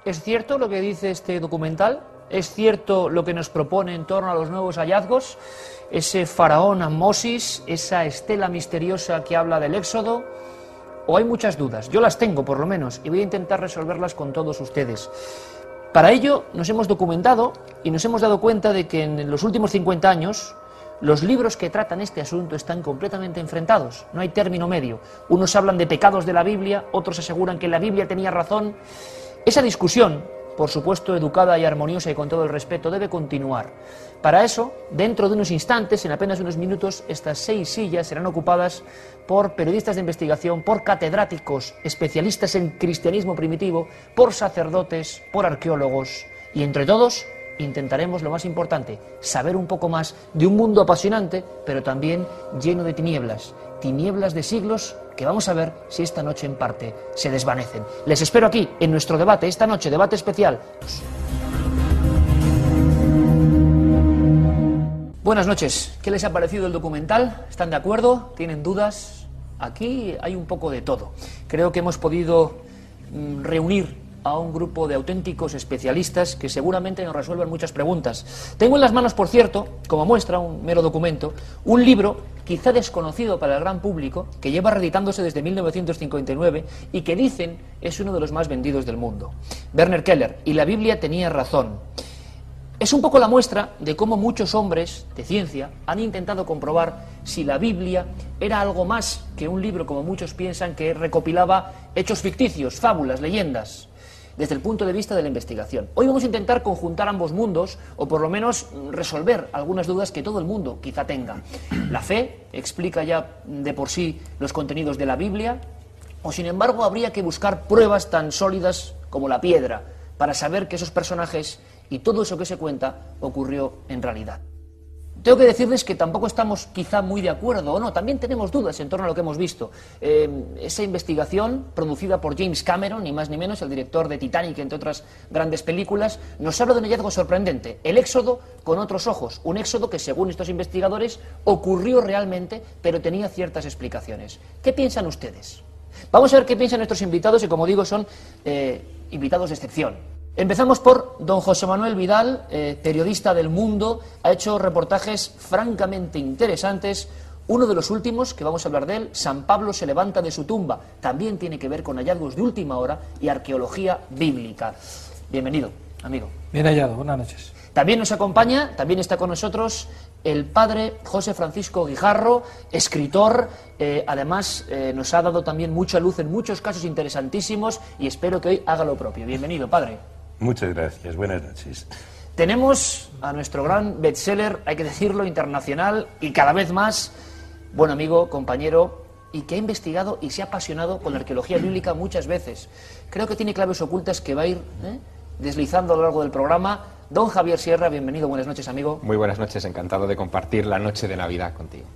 ¿Es cierto lo que dice este documental? ¿Es cierto lo que nos propone en torno a los nuevos hallazgos? Ese faraón Ammosis, esa estela misteriosa que habla del Éxodo. ¿O hay muchas dudas? Yo las tengo, por lo menos, y voy a intentar resolverlas con todos ustedes. Para ello nos hemos documentado y nos hemos dado cuenta de que en los últimos 50 años los libros que tratan este asunto están completamente enfrentados. No hay término medio. Unos hablan de pecados de la Biblia, otros aseguran que la Biblia tenía razón. Esa discusión, por supuesto educada y armoniosa y con todo el respeto, debe continuar. Para eso, dentro de unos instantes, en apenas unos minutos, estas 6 sillas serán ocupadas por periodistas de investigación, por catedráticos, especialistas en cristianismo primitivo, por sacerdotes, por arqueólogos, y entre todos intentaremos lo más importante, saber un poco más de un mundo apasionante, pero también lleno de tinieblas de siglos que vamos a ver si esta noche en parte se desvanecen. Les espero aquí, en nuestro debate, esta noche, debate especial. Buenas noches. ¿Qué les ha parecido el documental? ¿Están de acuerdo? ¿Tienen dudas? Aquí hay un poco de todo. Creo que hemos podido reunir a un grupo de auténticos especialistas que seguramente nos resuelvan muchas preguntas. Tengo en las manos, por cierto, como muestra, un mero documento, un libro quizá desconocido para el gran público, que lleva reeditándose desde 1959 y que dicen es uno de los más vendidos del mundo. Werner Keller, y la Biblia tenía razón. Es un poco la muestra de cómo muchos hombres de ciencia han intentado comprobar si la Biblia era algo más que un libro, como muchos piensan, que recopilaba hechos ficticios, fábulas, leyendas, desde el punto de vista de la investigación. Hoy vamos a intentar conjuntar ambos mundos, o por lo menos resolver algunas dudas que todo el mundo quizá tenga. La fe explica ya de por sí los contenidos de la Biblia, o sin embargo habría que buscar pruebas tan sólidas como la piedra para saber que esos personajes y todo eso que se cuenta ocurrió en realidad. Tengo que decirles que tampoco estamos quizá muy de acuerdo, o no, también tenemos dudas en torno a lo que hemos visto. Esa investigación, producida por James Cameron, ni más ni menos, el director de Titanic, entre otras grandes películas, nos habla de un hallazgo sorprendente, el Éxodo con otros ojos, un éxodo que, según estos investigadores, ocurrió realmente, pero tenía ciertas explicaciones. ¿Qué piensan ustedes? Vamos a ver qué piensan nuestros invitados, y como digo, son invitados de excepción. Empezamos por don José Manuel Vidal, periodista del Mundo, ha hecho reportajes francamente interesantes. Uno de los últimos, que vamos a hablar de él, San Pablo se levanta de su tumba, también tiene que ver con hallazgos de última hora y arqueología bíblica. Bienvenido, amigo. Bien hallado, buenas noches. También nos acompaña, también está con nosotros el padre José Francisco Guijarro, escritor, además nos ha dado también mucha luz en muchos casos interesantísimos y espero que hoy haga lo propio. Bienvenido, padre. Muchas gracias, buenas noches. Tenemos a nuestro gran bestseller, hay que decirlo, internacional y cada vez más buen amigo, compañero, y que ha investigado y se ha apasionado con la arqueología bíblica muchas veces. Creo que tiene claves ocultas que va a ir deslizando a lo largo del programa. Don Javier Sierra, bienvenido, buenas noches, amigo. Muy buenas noches, encantado de compartir la noche de Navidad contigo.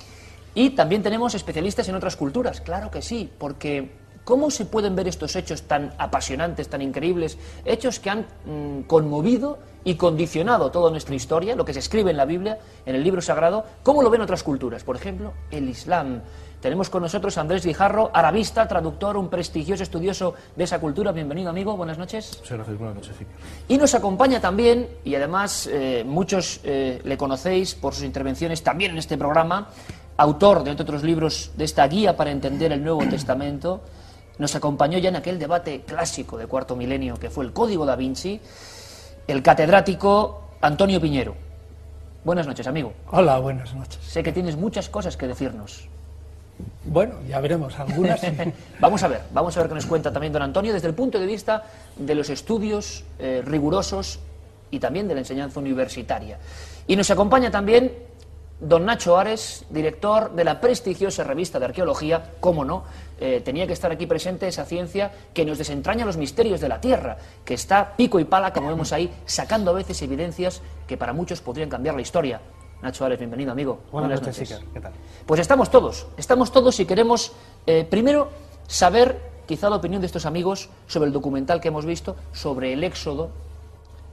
Y también tenemos especialistas en otras culturas, claro que sí, porque ¿cómo se pueden ver estos hechos tan apasionantes, tan increíbles, hechos que han conmovido y condicionado toda nuestra historia, lo que se escribe en la Biblia, en el libro sagrado? ¿Cómo lo ven otras culturas? Por ejemplo, el Islam. Tenemos con nosotros a Andrés Guijarro, arabista, traductor, un prestigioso estudioso de esa cultura. Bienvenido, amigo, buenas noches. Sí, gracias, buenas noches, sí. Y nos acompaña también, y además muchos le conocéis por sus intervenciones también en este programa, autor de otros libros de esta guía para entender el Nuevo Testamento. Nos acompañó ya en aquel debate clásico de Cuarto Milenio que fue el Código da Vinci, el catedrático Antonio Piñero. Buenas noches, amigo. Hola, buenas noches. Sé que tienes muchas cosas que decirnos. Bueno, ya veremos, algunas. Vamos a ver qué nos cuenta también don Antonio desde el punto de vista de los estudios rigurosos y también de la enseñanza universitaria. Y nos acompaña también don Nacho Ares, director de la prestigiosa revista de arqueología, cómo no, tenía que estar aquí presente esa ciencia que nos desentraña los misterios de la Tierra, que está pico y pala, como vemos ahí, sacando a veces evidencias que para muchos podrían cambiar la historia. Nacho Ares, bienvenido, amigo. Buenas noches, Iker. ¿Qué tal? Pues estamos todos y queremos primero saber quizá la opinión de estos amigos sobre el documental que hemos visto, sobre el Éxodo,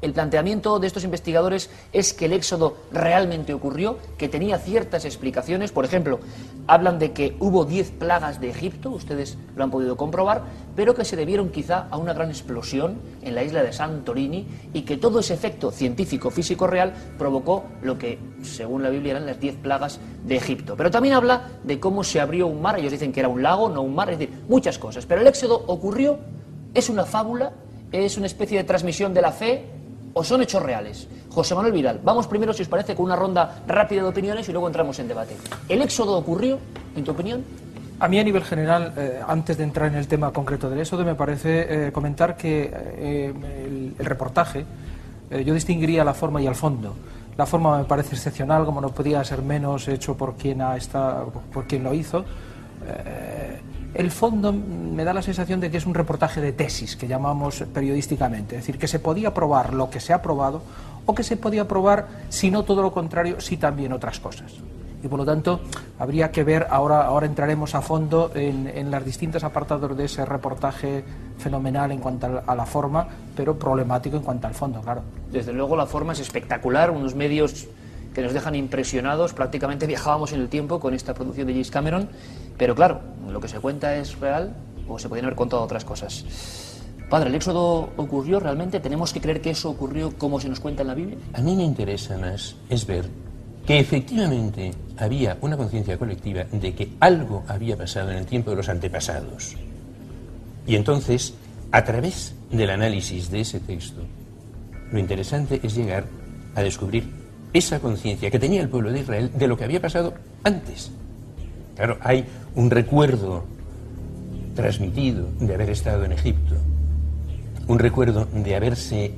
El planteamiento de estos investigadores es que el éxodo realmente ocurrió, que tenía ciertas explicaciones. Por ejemplo, hablan de que hubo 10 plagas de Egipto, ustedes lo han podido comprobar, pero que se debieron quizá a una gran explosión en la isla de Santorini y que todo ese efecto científico, físico real provocó lo que, según la Biblia, eran las 10 plagas de Egipto. Pero también habla de cómo se abrió un mar, ellos dicen que era un lago, no un mar, es decir, muchas cosas. Pero el éxodo ocurrió, es una fábula, es una especie de transmisión de la fe, ¿o son hechos reales? José Manuel Vidal, vamos primero, si os parece, con una ronda rápida de opiniones y luego entramos en debate. ¿El éxodo ocurrió, en tu opinión? A mí, a nivel general, antes de entrar en el tema concreto del éxodo, me parece comentar que el reportaje, yo distinguiría la forma y el fondo. La forma me parece excepcional, como no podía ser menos, hecho por quien lo hizo. El fondo me da la sensación de que es un reportaje de tesis, que llamamos periodísticamente. Es decir, que se podía probar lo que se ha probado, o que se podía probar, si no todo lo contrario, si también otras cosas. Y por lo tanto, habría que ver, ahora entraremos a fondo en los distintos apartados de ese reportaje fenomenal en cuanto a la forma, pero problemático en cuanto al fondo, claro. Desde luego la forma es espectacular, unos medios que nos dejan impresionados, prácticamente viajábamos en el tiempo con esta producción de James Cameron, pero claro, lo que se cuenta es real o se podrían haber contado otras cosas. Padre, ¿el éxodo ocurrió realmente? ¿Tenemos que creer que eso ocurrió como se nos cuenta en la Biblia? A mí me interesa más es ver que efectivamente había una conciencia colectiva de que algo había pasado en el tiempo de los antepasados. Y entonces, a través del análisis de ese texto, lo interesante es llegar a descubrir esa conciencia que tenía el pueblo de Israel de lo que había pasado antes. Claro, hay un recuerdo transmitido de haber estado en Egipto, un recuerdo de haberse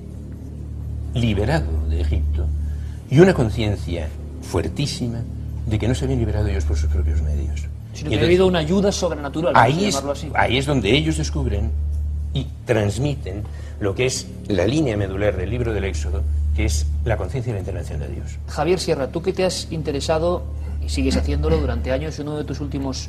liberado de Egipto y una conciencia fuertísima de que no se habían liberado ellos por sus propios medios. Sino que ha habido una ayuda sobrenatural, llamarlo así. Ahí es donde ellos descubren y transmiten lo que es la línea medular del libro del Éxodo, que es la conciencia y la intervención de Dios. Javier Sierra, tú que te has interesado y sigues haciéndolo durante años, uno de tus últimos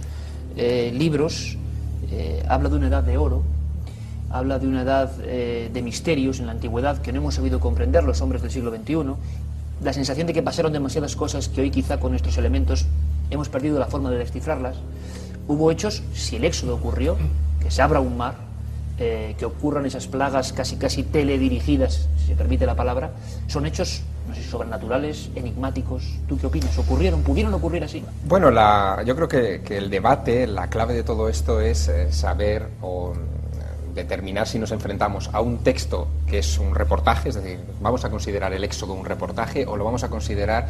libros habla de una edad de oro, habla de una edad de misterios en la antigüedad que no hemos sabido comprender los hombres del siglo XXI, la sensación de que pasaron demasiadas cosas que hoy quizá con nuestros elementos hemos perdido la forma de descifrarlas. Hubo hechos, si el éxodo ocurrió, que se abra un mar, que ocurran esas plagas casi teledirigidas, si se permite la palabra, son hechos, no sé, sobrenaturales, enigmáticos. ¿Tú qué opinas? ¿Ocurrieron? ¿Pudieron ocurrir así? Bueno, yo creo que el debate, la clave de todo esto es saber o determinar si nos enfrentamos a un texto que es un reportaje, es decir, vamos a considerar el Éxodo un reportaje o lo vamos a considerar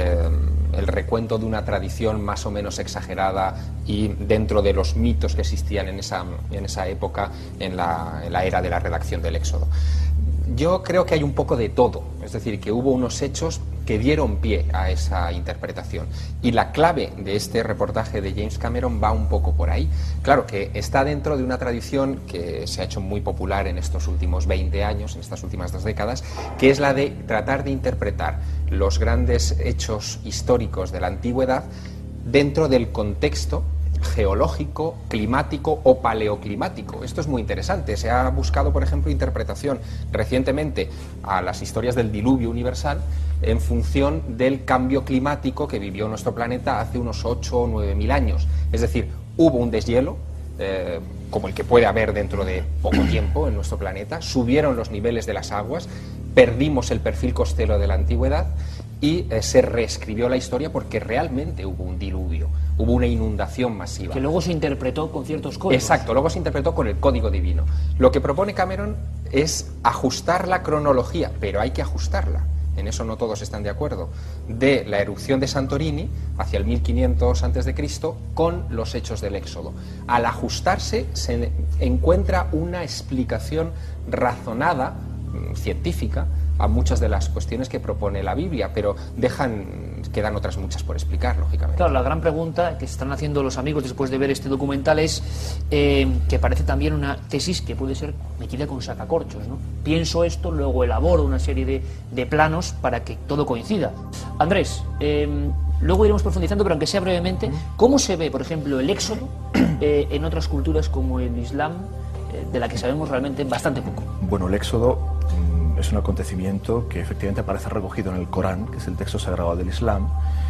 el recuento de una tradición más o menos exagerada y dentro de los mitos que existían en esa época, en la era de la redacción del Éxodo. Yo creo que hay un poco de todo, es decir, que hubo unos hechos que dieron pie a esa interpretación. Y la clave de este reportaje de James Cameron va un poco por ahí. Claro que está dentro de una tradición que se ha hecho muy popular en estos últimos 20 años, en estas últimas 2 décadas, que es la de tratar de interpretar los grandes hechos históricos de la antigüedad dentro del contexto geológico, climático o paleoclimático. Esto es muy interesante. Se ha buscado, por ejemplo, interpretación recientemente a las historias del diluvio universal en función del cambio climático que vivió nuestro planeta hace unos 8 o 9 mil años. Es decir, hubo un deshielo, como el que puede haber dentro de poco tiempo en nuestro planeta, subieron los niveles de las aguas, perdimos el perfil costero de la antigüedad y se reescribió la historia porque realmente hubo un diluvio, hubo una inundación masiva. Que luego se interpretó con ciertos códigos. Exacto, luego se interpretó con el código divino. Lo que propone Cameron es ajustar la cronología, pero hay que ajustarla, en eso no todos están de acuerdo, de la erupción de Santorini hacia el 1500 a.C. con los hechos del Éxodo. Al ajustarse se encuentra una explicación razonada, científica, a muchas de las cuestiones que propone la Biblia, pero quedan otras muchas por explicar, lógicamente. Claro, la gran pregunta que se están haciendo los amigos después de ver este documental es que parece también una tesis que puede ser metida con sacacorchos, ¿no? Pienso esto, luego elaboro una serie de planos para que todo coincida. Andrés, luego iremos profundizando, pero aunque sea brevemente, ¿cómo se ve, por ejemplo, el Éxodo en otras culturas como el Islam, de la que sabemos realmente bastante poco? Bueno, el Éxodo es un acontecimiento que efectivamente aparece recogido en el Corán, que es el texto sagrado del Islam.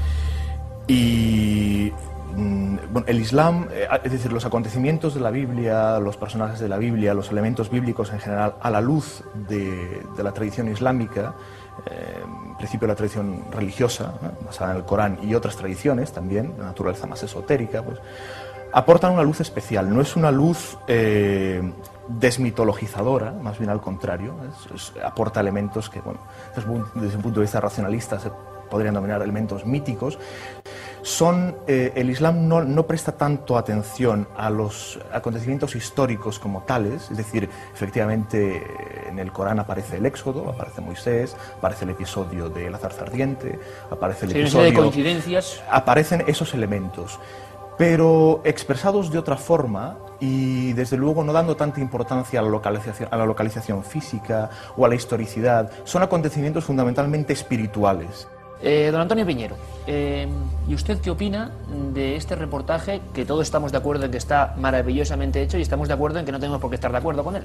Y bueno, el Islam, es decir, los acontecimientos de la Biblia, los personajes de la Biblia, los elementos bíblicos en general, a la luz de la tradición islámica, en principio la tradición religiosa, basada en el Corán, y otras tradiciones también, de naturaleza más esotérica, pues, aportan una luz especial. No es una luz desmitologizadora, más bien al contrario, aporta elementos que, bueno, desde un punto de vista racionalista se podrían denominar elementos míticos. El Islam no presta tanto atención a los acontecimientos históricos como tales, es decir, efectivamente en el Corán aparece el Éxodo, aparece Moisés, aparece el episodio de la zarza ardiente, aparece el episodio... de coincidencias. Aparecen esos elementos, pero expresados de otra forma y desde luego no dando tanta importancia a la localización física o a la historicidad. Son acontecimientos fundamentalmente espirituales. Don Antonio Piñero, ¿y usted qué opina de este reportaje, que todos estamos de acuerdo en que está maravillosamente hecho y estamos de acuerdo en que no tenemos por qué estar de acuerdo con él?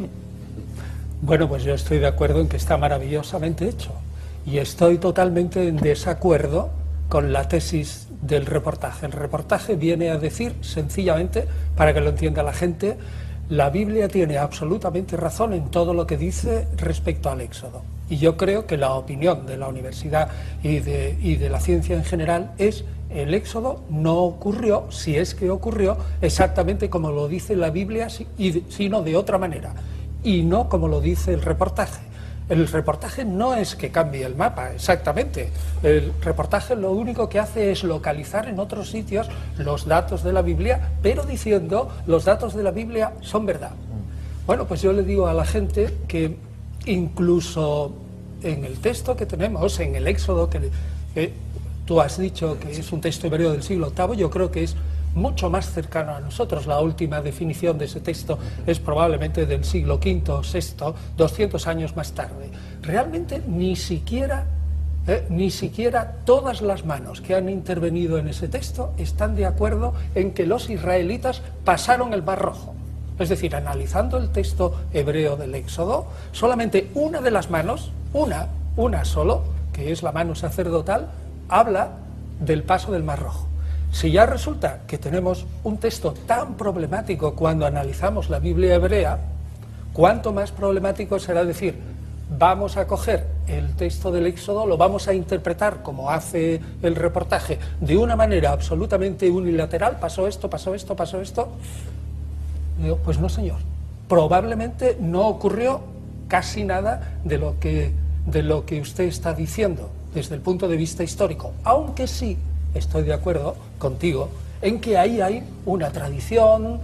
Bueno, pues yo estoy de acuerdo en que está maravillosamente hecho y estoy totalmente en desacuerdo con la tesis del reportaje. El reportaje viene a decir, sencillamente, para que lo entienda la gente, la Biblia tiene absolutamente razón en todo lo que dice respecto al Éxodo. Y yo creo que la opinión de la universidad y de la ciencia en general es: el Éxodo no ocurrió, si es que ocurrió, exactamente como lo dice la Biblia, sino de otra manera, y no como lo dice el reportaje. El reportaje no es que cambie el mapa, exactamente. El reportaje lo único que hace es localizar en otros sitios los datos de la Biblia, pero diciendo: los datos de la Biblia son verdad. Bueno, pues yo le digo a la gente que incluso en el texto que tenemos, en el Éxodo, que tú has dicho que es un texto hebreo del siglo VIII, yo creo que es mucho más cercano a nosotros. La última definición de ese texto es probablemente del siglo V o VI, 200 años más tarde. Realmente ni siquiera todas las manos que han intervenido en ese texto están de acuerdo en que los israelitas pasaron el Mar Rojo. Es decir, analizando el texto hebreo del Éxodo, solamente una de las manos, una solo, que es la mano sacerdotal, habla del paso del Mar Rojo. Si ya resulta que tenemos un texto tan problemático cuando analizamos la Biblia hebrea, ¿cuánto más problemático será decir: vamos a coger el texto del Éxodo, lo vamos a interpretar como hace el reportaje, de una manera absolutamente unilateral? Pasó esto, pasó esto, pasó esto. Digo, pues no, señor. Probablemente no ocurrió casi nada de lo que usted está diciendo desde el punto de vista histórico, aunque sí estoy de acuerdo contigo en que ahí hay una tradición,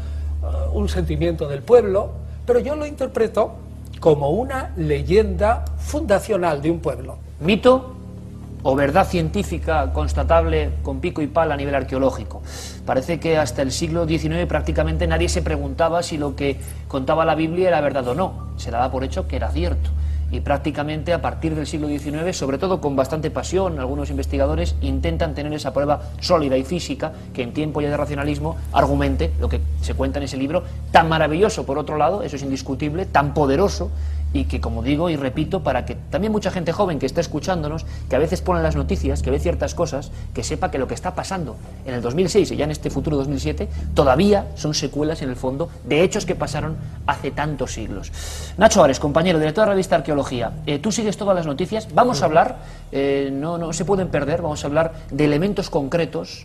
un sentimiento del pueblo, pero yo lo interpreto como una leyenda fundacional de un pueblo. ¿Mito o verdad científica constatable con pico y pala a nivel arqueológico? Parece que hasta el siglo XIX prácticamente nadie se preguntaba si lo que contaba la Biblia era verdad o no. Se daba por hecho que era cierto. Y prácticamente a partir del siglo XIX, sobre todo con bastante pasión, algunos investigadores intentan tener esa prueba sólida y física que en tiempo ya de racionalismo argumente lo que se cuenta en ese libro, tan maravilloso por otro lado, eso es indiscutible, tan poderoso, y que, como digo y repito, para que también mucha gente joven que está escuchándonos, que a veces pone las noticias, que ve ciertas cosas, que sepa que lo que está pasando en el 2006 y ya en este futuro 2007 todavía son secuelas en el fondo de hechos que pasaron hace tantos siglos. Nacho Ares, compañero, director de la revista Arqueología, tú sigues todas las noticias, vamos a hablar, no se pueden perder, vamos a hablar de elementos concretos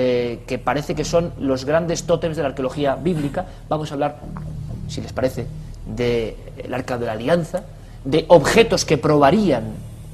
que parece que son los grandes tótems de la arqueología bíblica. Vamos a hablar, si les parece, del Arca de la Alianza, de objetos que probarían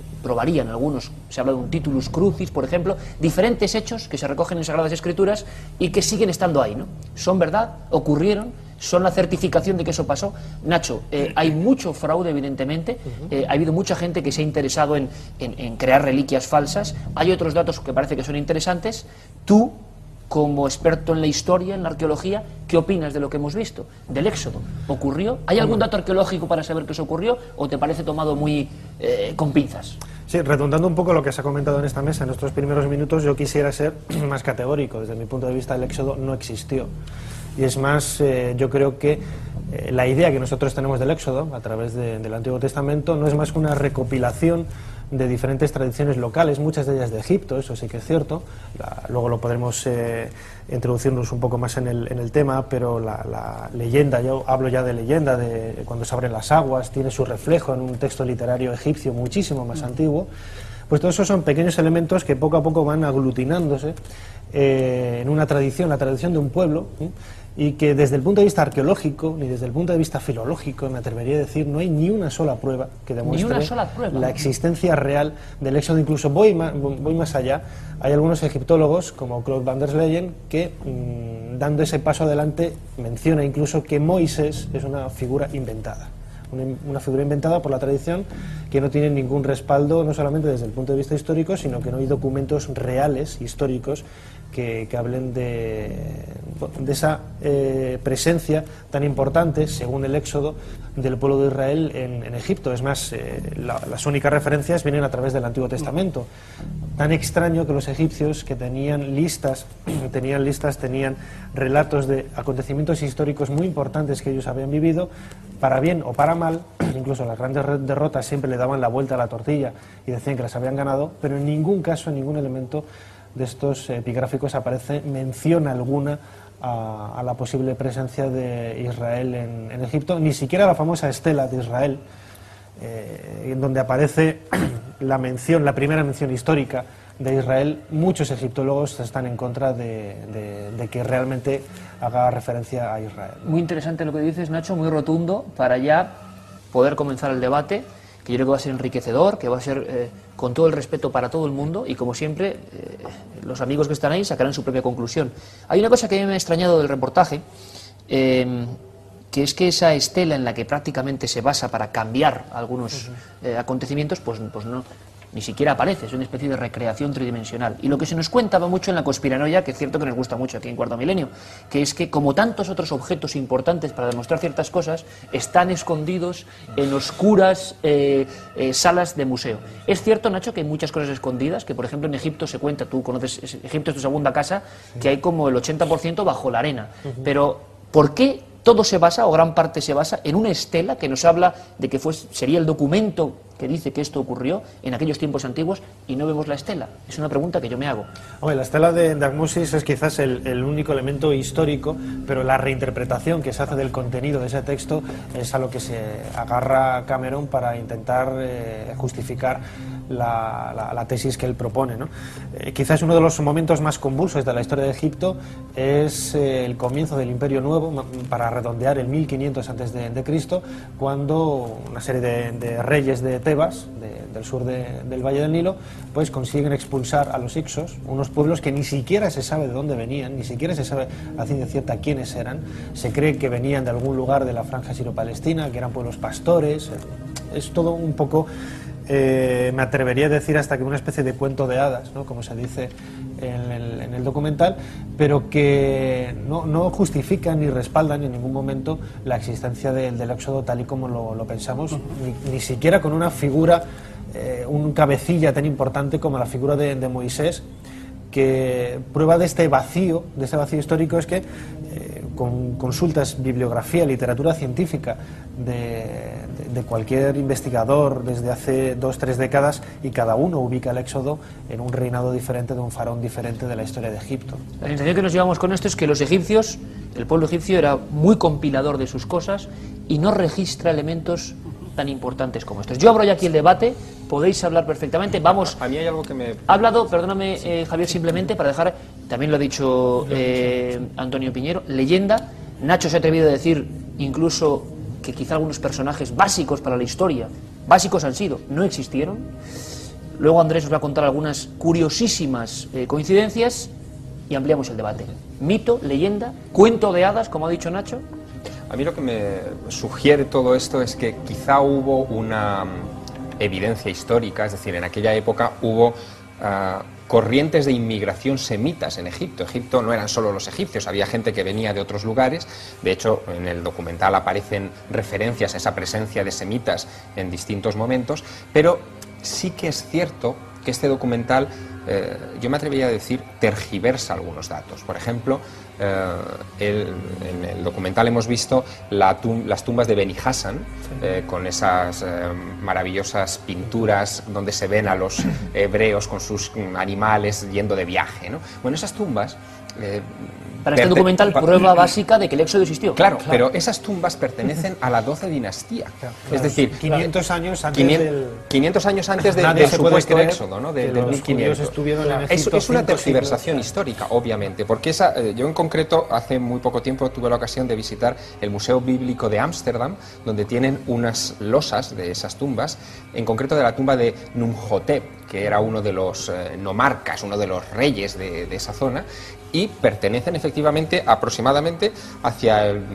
algunos, se habla de un titulus crucis, por ejemplo, diferentes hechos que se recogen en Sagradas Escrituras y que siguen estando ahí, ¿no? Son verdad, ocurrieron, son la certificación de que eso pasó. Nacho, hay mucho fraude, evidentemente, ha habido mucha gente que se ha interesado en crear reliquias falsas, hay otros datos que parece que son interesantes. Tú, como experto en la historia, en la arqueología, ¿qué opinas de lo que hemos visto? Del Éxodo, ¿ocurrió? ¿Hay algún dato arqueológico para saber que eso ocurrió o te parece tomado muy con pinzas? Sí, redundando un poco lo que se ha comentado en esta mesa en estos primeros minutos, yo quisiera ser más categórico. Desde mi punto de vista, el Éxodo no existió. Y es más, yo creo que la idea que nosotros tenemos del Éxodo a través del Antiguo Testamento no es más que una recopilación de diferentes tradiciones locales, muchas de ellas de Egipto, eso sí que es cierto. Luego lo podremos introducirnos un poco más en el tema, pero la leyenda, yo hablo ya de leyenda, de cuando se abren las aguas, tiene su reflejo en un texto literario egipcio muchísimo más antiguo. Pues todos esos son pequeños elementos que poco a poco van aglutinándose en una tradición, la tradición de un pueblo, y que desde el punto de vista arqueológico ni desde el punto de vista filológico, me atrevería a decir, no hay ni una sola prueba que demuestre la existencia real del Éxodo. Incluso voy más allá. Hay algunos egiptólogos, como Claude van der Leyen, que dando ese paso adelante menciona incluso que Moisés es una figura inventada. Una figura inventada por la tradición, que no tiene ningún respaldo, no solamente desde el punto de vista histórico, sino que no hay documentos reales, históricos, que hablen de esa presencia tan importante, según el Éxodo, del pueblo de Israel en Egipto. Es más, las únicas referencias vienen a través del Antiguo Testamento. Tan extraño que los egipcios, que tenían relatos de acontecimientos históricos muy importantes que ellos habían vivido, para bien o para mal, incluso las grandes derrotas siempre le daban la vuelta a la tortilla y decían que las habían ganado, pero en ningún caso, en ningún elemento de estos epigráficos aparece mención alguna a la posible presencia de Israel en Egipto, ni siquiera la famosa estela de Israel, en donde aparece la primera mención histórica de Israel. Muchos egiptólogos están en contra de que realmente haga referencia a Israel. Muy interesante lo que dices, Nacho, muy rotundo, para ya poder comenzar el debate, que yo creo que va a ser enriquecedor, que va a ser con todo el respeto para todo el mundo, y como siempre, los amigos que están ahí sacarán su propia conclusión. Hay una cosa que a mí me ha extrañado del reportaje, que es que esa estela en la que prácticamente se basa para cambiar algunos acontecimientos, pues no, ni siquiera aparece, es una especie de recreación tridimensional. Y lo que se nos cuenta va mucho en la conspiranoia, que es cierto que nos gusta mucho aquí en Cuarto Milenio, que es que, como tantos otros objetos importantes para demostrar ciertas cosas, están escondidos en oscuras salas de museo. Es cierto, Nacho, que hay muchas cosas escondidas, que por ejemplo en Egipto se cuenta, tú conoces, Egipto es tu segunda casa, que hay como el 80% bajo la arena. Pero, ¿por qué todo se basa, o gran parte se basa, en una estela que nos habla de que sería el documento que dice que esto ocurrió en aquellos tiempos antiguos, y no vemos la estela? Es una pregunta que yo me hago. La estela de Ahmosis es quizás el único elemento histórico, pero la reinterpretación que se hace del contenido de ese texto es a lo que se agarra Cameron para intentar justificar la tesis que él propone, ¿no? Quizás uno de los momentos más convulsos de la historia de Egipto es el comienzo del Imperio Nuevo, para redondear el 1500 a.C., cuando una serie de reyes de Tebas, del sur del Valle del Nilo, pues consiguen expulsar a los Hicsos, unos pueblos que ni siquiera se sabe de dónde venían, ni siquiera se sabe a ciencia cierta quiénes eran. Se cree que venían de algún lugar de la franja sirio-palestina, que eran pueblos pastores. Es todo un poco, me atrevería a decir hasta que una especie de cuento de hadas, ¿no?, como se dice en el documental, pero que no justifican ni respaldan en ningún momento la existencia del Éxodo tal y como lo pensamos, ni siquiera con una figura, un cabecilla tan importante como la figura de Moisés, que prueba de este vacío histórico es que con consultas, bibliografía, literatura científica de cualquier investigador desde hace 2-3 décadas, y cada uno ubica el Éxodo en un reinado diferente, de un faraón diferente de la historia de Egipto. La sensación que nos llevamos con esto es que los egipcios, el pueblo egipcio era muy compilador de sus cosas y no registra elementos tan importantes como estos. Yo abro ya aquí el debate, podéis hablar perfectamente. Vamos. A mí hay algo que me... Ha hablado, perdóname, Javier, simplemente para dejar, también lo ha dicho Antonio Piñero, leyenda. Nacho se ha atrevido a decir incluso que quizá algunos personajes básicos para la historia, básicos han sido, no existieron. Luego Andrés nos va a contar algunas curiosísimas coincidencias y ampliamos el debate. Mito, leyenda, cuento de hadas, como ha dicho Nacho. A mí lo que me sugiere todo esto es que quizá hubo una evidencia histórica, es decir, en aquella época hubo corrientes de inmigración semitas en Egipto. Egipto no eran solo los egipcios, había gente que venía de otros lugares. De hecho, en el documental aparecen referencias a esa presencia de semitas en distintos momentos, pero sí que es cierto que este documental, yo me atrevería a decir, tergiversa algunos datos. Por ejemplo, en el documental hemos visto las tumbas de Beni Hassan, con esas maravillosas pinturas donde se ven a los hebreos con sus animales yendo de viaje, ¿no? Bueno, esas tumbas... Para este documental, prueba básica de que el éxodo existió. Claro, pero esas tumbas pertenecen a la 12 dinastía. Claro. Es decir, 500 años antes 500 años antes del supuesto éxodo, ¿no? Del 1500. Es una tergiversación histórica, obviamente, porque yo en concreto hace muy poco tiempo tuve la ocasión de visitar el Museo Bíblico de Ámsterdam, donde tienen unas losas de esas tumbas, en concreto de la tumba de Numhotep, que era uno de los nomarcas, uno de los reyes de esa zona, y pertenecen efectivamente aproximadamente hacia el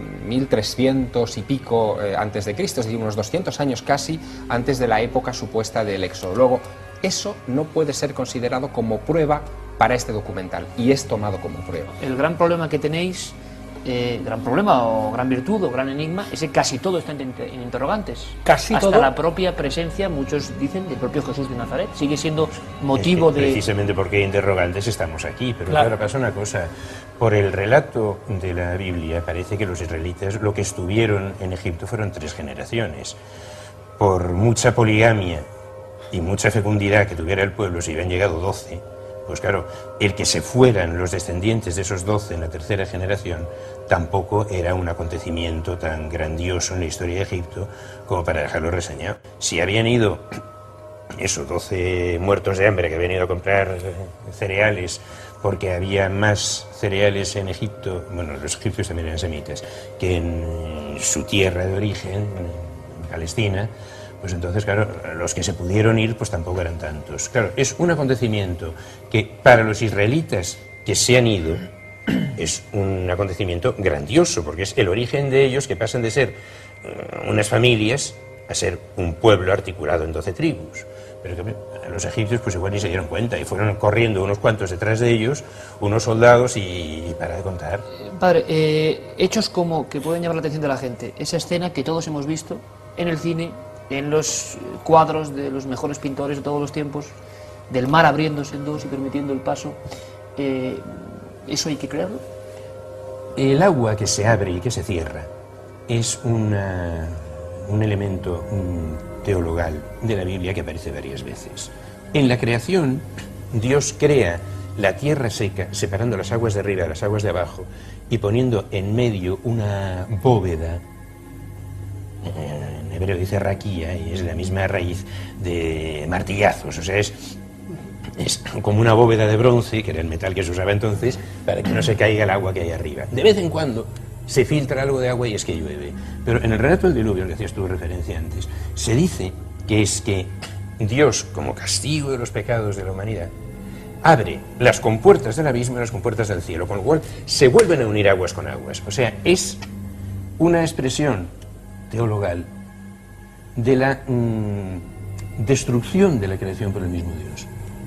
1300 y pico antes de Cristo, es decir, unos 200 años casi antes de la época supuesta del éxodo. Luego, eso no puede ser considerado como prueba para este documental, y es tomado como prueba. El gran problema que tenéis, gran problema o gran virtud o gran enigma, es que casi todo está en interrogantes. Casi hasta todo. La propia presencia, muchos dicen, del propio Jesús de Nazaret. Sigue siendo motivo de... Precisamente porque hay interrogantes estamos aquí, pero claro, pasa una cosa. Por el relato de la Biblia parece que los israelitas lo que estuvieron en Egipto fueron 3 generaciones. Por mucha poligamia y mucha fecundidad que tuviera el pueblo, si habían llegado 12, pues claro, el que se fueran los descendientes de esos 12 en la 3ª generación tampoco era un acontecimiento tan grandioso en la historia de Egipto como para dejarlo reseñado. Si habían ido esos 12 muertos de hambre que habían ido a comprar cereales porque había más cereales en Egipto, bueno, los egipcios también eran semitas, que en su tierra de origen, en Palestina, pues entonces, claro, los que se pudieron ir, pues tampoco eran tantos. Claro, es un acontecimiento que para los israelitas que se han ido es un acontecimiento grandioso, porque es el origen de ellos, que pasan de ser unas familias a ser un pueblo articulado en 12 tribus. Pero que los egipcios pues igual ni se dieron cuenta y fueron corriendo unos cuantos detrás de ellos, unos soldados y para de contar. Padre, hechos como que pueden llamar la atención de la gente, esa escena que todos hemos visto en el cine, en los cuadros de los mejores pintores de todos los tiempos, del mar abriéndose en dos y permitiendo el paso, ¿eso hay que creerlo? El agua que se abre y que se cierra es un elemento teologal de la Biblia que aparece varias veces. En la creación, Dios crea la tierra seca, separando las aguas de arriba de las aguas de abajo y poniendo en medio una bóveda. En hebreo dice raquía y es la misma raíz de martillazos, o sea, es como una bóveda de bronce, que era el metal que se usaba entonces, para que no se caiga el agua que hay arriba. De vez en cuando se filtra algo de agua y es que llueve. Pero en el relato del diluvio, al que hacías tú referencia antes, se dice que es que Dios, como castigo de los pecados de la humanidad, abre las compuertas del abismo y las compuertas del cielo, con lo cual se vuelven a unir aguas con aguas. O sea, es una expresión teologal de la destrucción de la creación por el mismo Dios.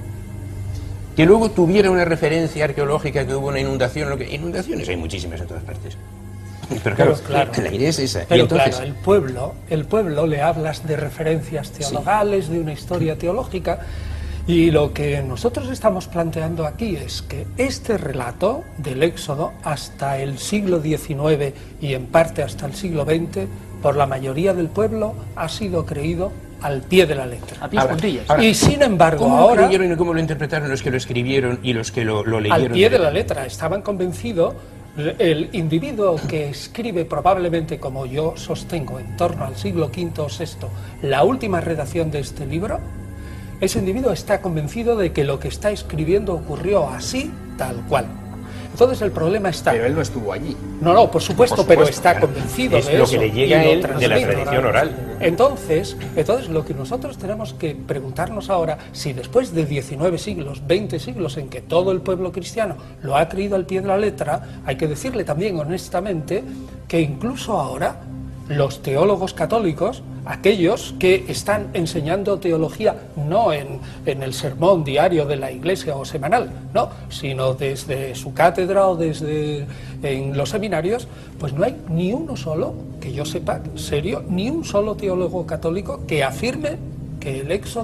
Que luego tuviera una referencia arqueológica, que hubo una inundación, inundaciones hay muchísimas en todas partes. Pero claro, la idea es esa. Pero y entonces, claro, el pueblo le hablas de referencias teologales, sí, de una historia teológica, y lo que nosotros estamos planteando aquí es que este relato del Éxodo hasta el siglo XIX y en parte hasta el siglo XX, por la mayoría del pueblo, ha sido creído al pie de la letra. A pies juntillas. Y sin embargo, ¿cómo ahora... lo creyeron y cómo lo interpretaron los que lo escribieron y los que lo leyeron? Al pie de la letra. Estaban convencidos, el individuo que escribe probablemente, como yo sostengo, en torno al siglo V o VI, la última redacción de este libro, ese individuo está convencido de que lo que está escribiendo ocurrió así, tal cual. Entonces el problema está... Pero él no estuvo allí. No, por supuesto, pero está convencido es de lo eso. Que le llega a él de la transmite, tradición oral. Entonces, lo que nosotros tenemos que preguntarnos ahora, si después de 19 siglos, 20 siglos en que todo el pueblo cristiano lo ha creído al pie de la letra, hay que decirle también honestamente que incluso ahora los teólogos católicos, aquellos que están enseñando teología no en el sermón diario de la iglesia o semanal, no, sino desde su cátedra o desde en los seminarios, pues no hay ni uno solo, que yo sepa, serio, ni un solo teólogo católico que afirme que el Éxodo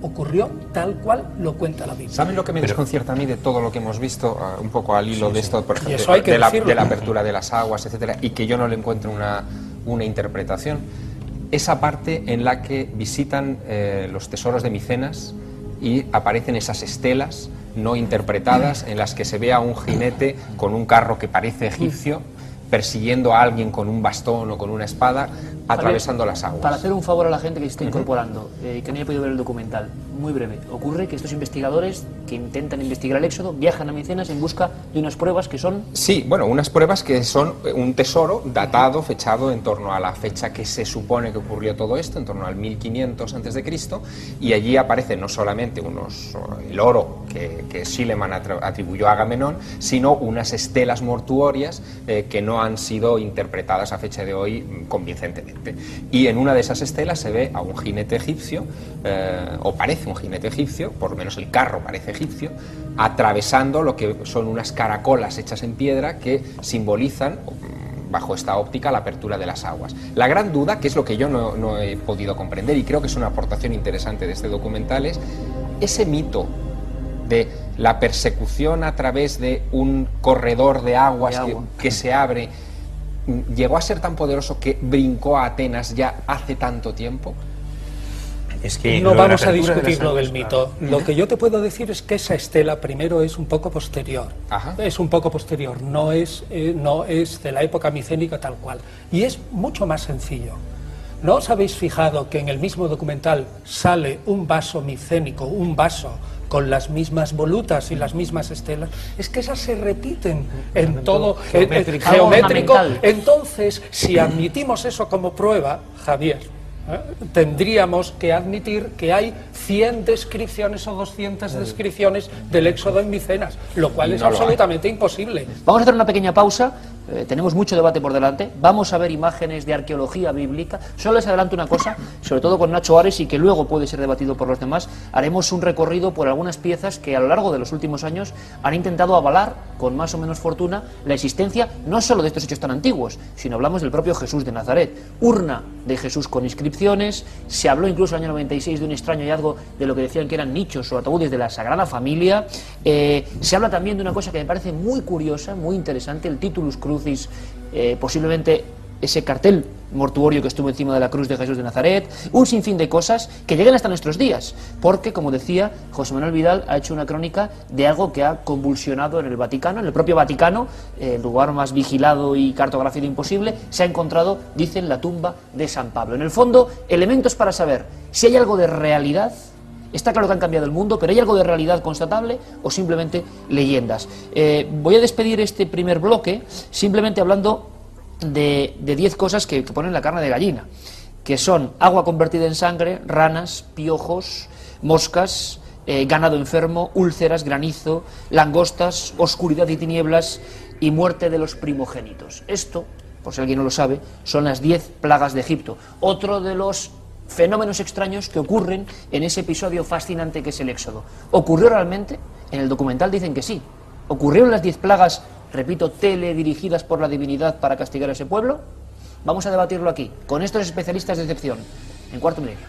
ocurrió tal cual lo cuenta la Biblia. ¿Saben lo que me desconcierta a mí de todo lo que hemos visto, un poco al hilo de esto, por ejemplo, eso hay que de la decirlo. apertura de las aguas, etcétera, y que yo no le encuentro una interpretación? Esa parte en la que visitan los tesoros de Micenas y aparecen esas estelas no interpretadas en las que se ve a un jinete con un carro que parece egipcio persiguiendo a alguien con un bastón o con una espada atravesando las aguas. Para hacer un favor a la gente que se está incorporando y que no haya podido ver el documental, muy breve, ocurre que estos investigadores que intentan investigar el Éxodo viajan a Micenas en busca de unas pruebas que son... Sí, bueno, unas pruebas que son un tesoro datado, fechado en torno a la fecha que se supone que ocurrió todo esto, en torno al 1500 a.C., y allí aparece no solamente el oro que Schliemann atribuyó a Agamenón, sino unas estelas mortuorias que no han sido interpretadas a fecha de hoy convincentemente. Y en una de esas estelas se ve a un jinete egipcio, o parece un jinete egipcio, por lo menos el carro parece egipcio, atravesando lo que son unas caracolas hechas en piedra que simbolizan, bajo esta óptica, la apertura de las aguas. La gran duda, que es lo que yo no he podido comprender, y creo que es una aportación interesante de este documental, es ese mito de la persecución a través de un corredor de aguas que se abre, llegó a ser tan poderoso que brincó a Atenas ya hace tanto tiempo. Es que no vamos a de discutir las lo aguas, del mito. Lo que yo te puedo decir es que esa estela primero es un poco posterior. Ajá. Es un poco posterior, no es de la época micénica tal cual. Y es mucho más sencillo. ¿No os habéis fijado que en el mismo documental sale un vaso micénico, un vaso con las mismas volutas y las mismas estelas? Es que esas se repiten en todo geométrico. Entonces, si admitimos eso como prueba, Javier, tendríamos que admitir que hay 100 descripciones o 200 descripciones del Éxodo en Micenas, lo cual es absolutamente imposible. Vamos a hacer una pequeña pausa, tenemos mucho debate por delante, vamos a ver imágenes de arqueología bíblica. Solo les adelanto una cosa, sobre todo con Nacho Ares, y que luego puede ser debatido por los demás. Haremos un recorrido por algunas piezas que a lo largo de los últimos años han intentado avalar, con más o menos fortuna, la existencia no solo de estos hechos tan antiguos, sino hablamos del propio Jesús de Nazaret. Urna de Jesús con inscripciones, se habló incluso en el año 96 de un extraño hallazgo de lo que decían que eran nichos o ataúdes de la Sagrada Familia. Se habla también de una cosa que me parece muy curiosa, muy interesante, el Titulus Crucis, posiblemente ese cartel mortuorio que estuvo encima de la cruz de Jesús de Nazaret, un sinfín de cosas que llegan hasta nuestros días, porque, como decía José Manuel Vidal, ha hecho una crónica de algo que ha convulsionado en el Vaticano, en el propio Vaticano, el lugar más vigilado y cartografiado imposible, se ha encontrado, dicen, la tumba de San Pablo. En el fondo, elementos para saber si hay algo de realidad. Está claro que han cambiado el mundo, pero ¿hay algo de realidad constatable o simplemente leyendas? Voy a despedir este primer bloque simplemente hablando de 10 cosas que ponen la carne de gallina, que son agua convertida en sangre, ranas, piojos, moscas, ganado enfermo, úlceras, granizo, langostas, oscuridad y tinieblas y muerte de los primogénitos. Esto, por si alguien no lo sabe, son las 10 plagas de Egipto. Otro de los fenómenos extraños que ocurren en ese episodio fascinante que es el Éxodo. ¿Ocurrió realmente? En el documental dicen que sí. ¿Ocurrieron las 10 plagas, repito, teledirigidas por la divinidad para castigar a ese pueblo? Vamos a debatirlo aquí, con estos especialistas de excepción, en Cuarto Milenio.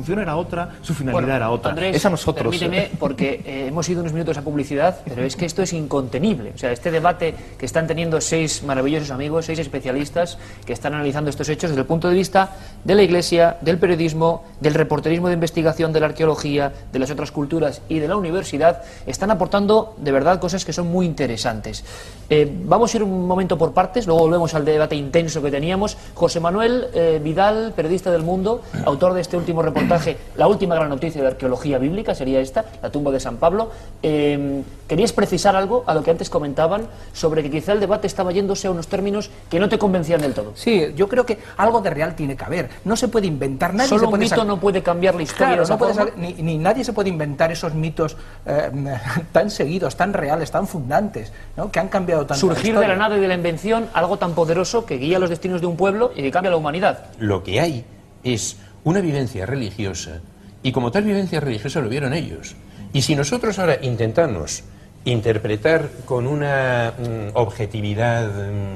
función era otra, su finalidad Bueno, era otra. Andrés, Es a nosotros. permíteme, porque hemos ido unos minutos a publicidad, pero es que esto es incontenible. O sea, este debate que están teniendo 6 maravillosos amigos, 6 especialistas que están analizando estos hechos desde el punto de vista de la Iglesia, del periodismo, del reporterismo de investigación, de la arqueología, de las otras culturas y de la universidad, están aportando de verdad cosas que son muy interesantes. Vamos a ir un momento por partes, luego volvemos al debate intenso que teníamos. José Manuel Vidal, periodista del Mundo, autor de este último reportaje, la última gran noticia de arqueología bíblica sería esta, la tumba de San Pablo. ¿Querías precisar algo a lo que antes comentaban sobre que quizá el debate estaba yéndose a unos términos que no te convencían del todo? Sí, yo creo que algo de real tiene que haber. No se puede inventar, nadie Solo se un puede mito no puede cambiar la historia. Claro, de esa no puede forma. ni nadie se puede inventar esos mitos tan seguidos, tan reales, tan fundantes, ¿no? Que han cambiado tanto. Surgir de la nada y de la invención algo tan poderoso que guía los destinos de un pueblo y que cambia la humanidad. Lo que hay es una vivencia religiosa, y como tal vivencia religiosa lo vieron ellos. Y si nosotros ahora intentamos interpretar con una objetividad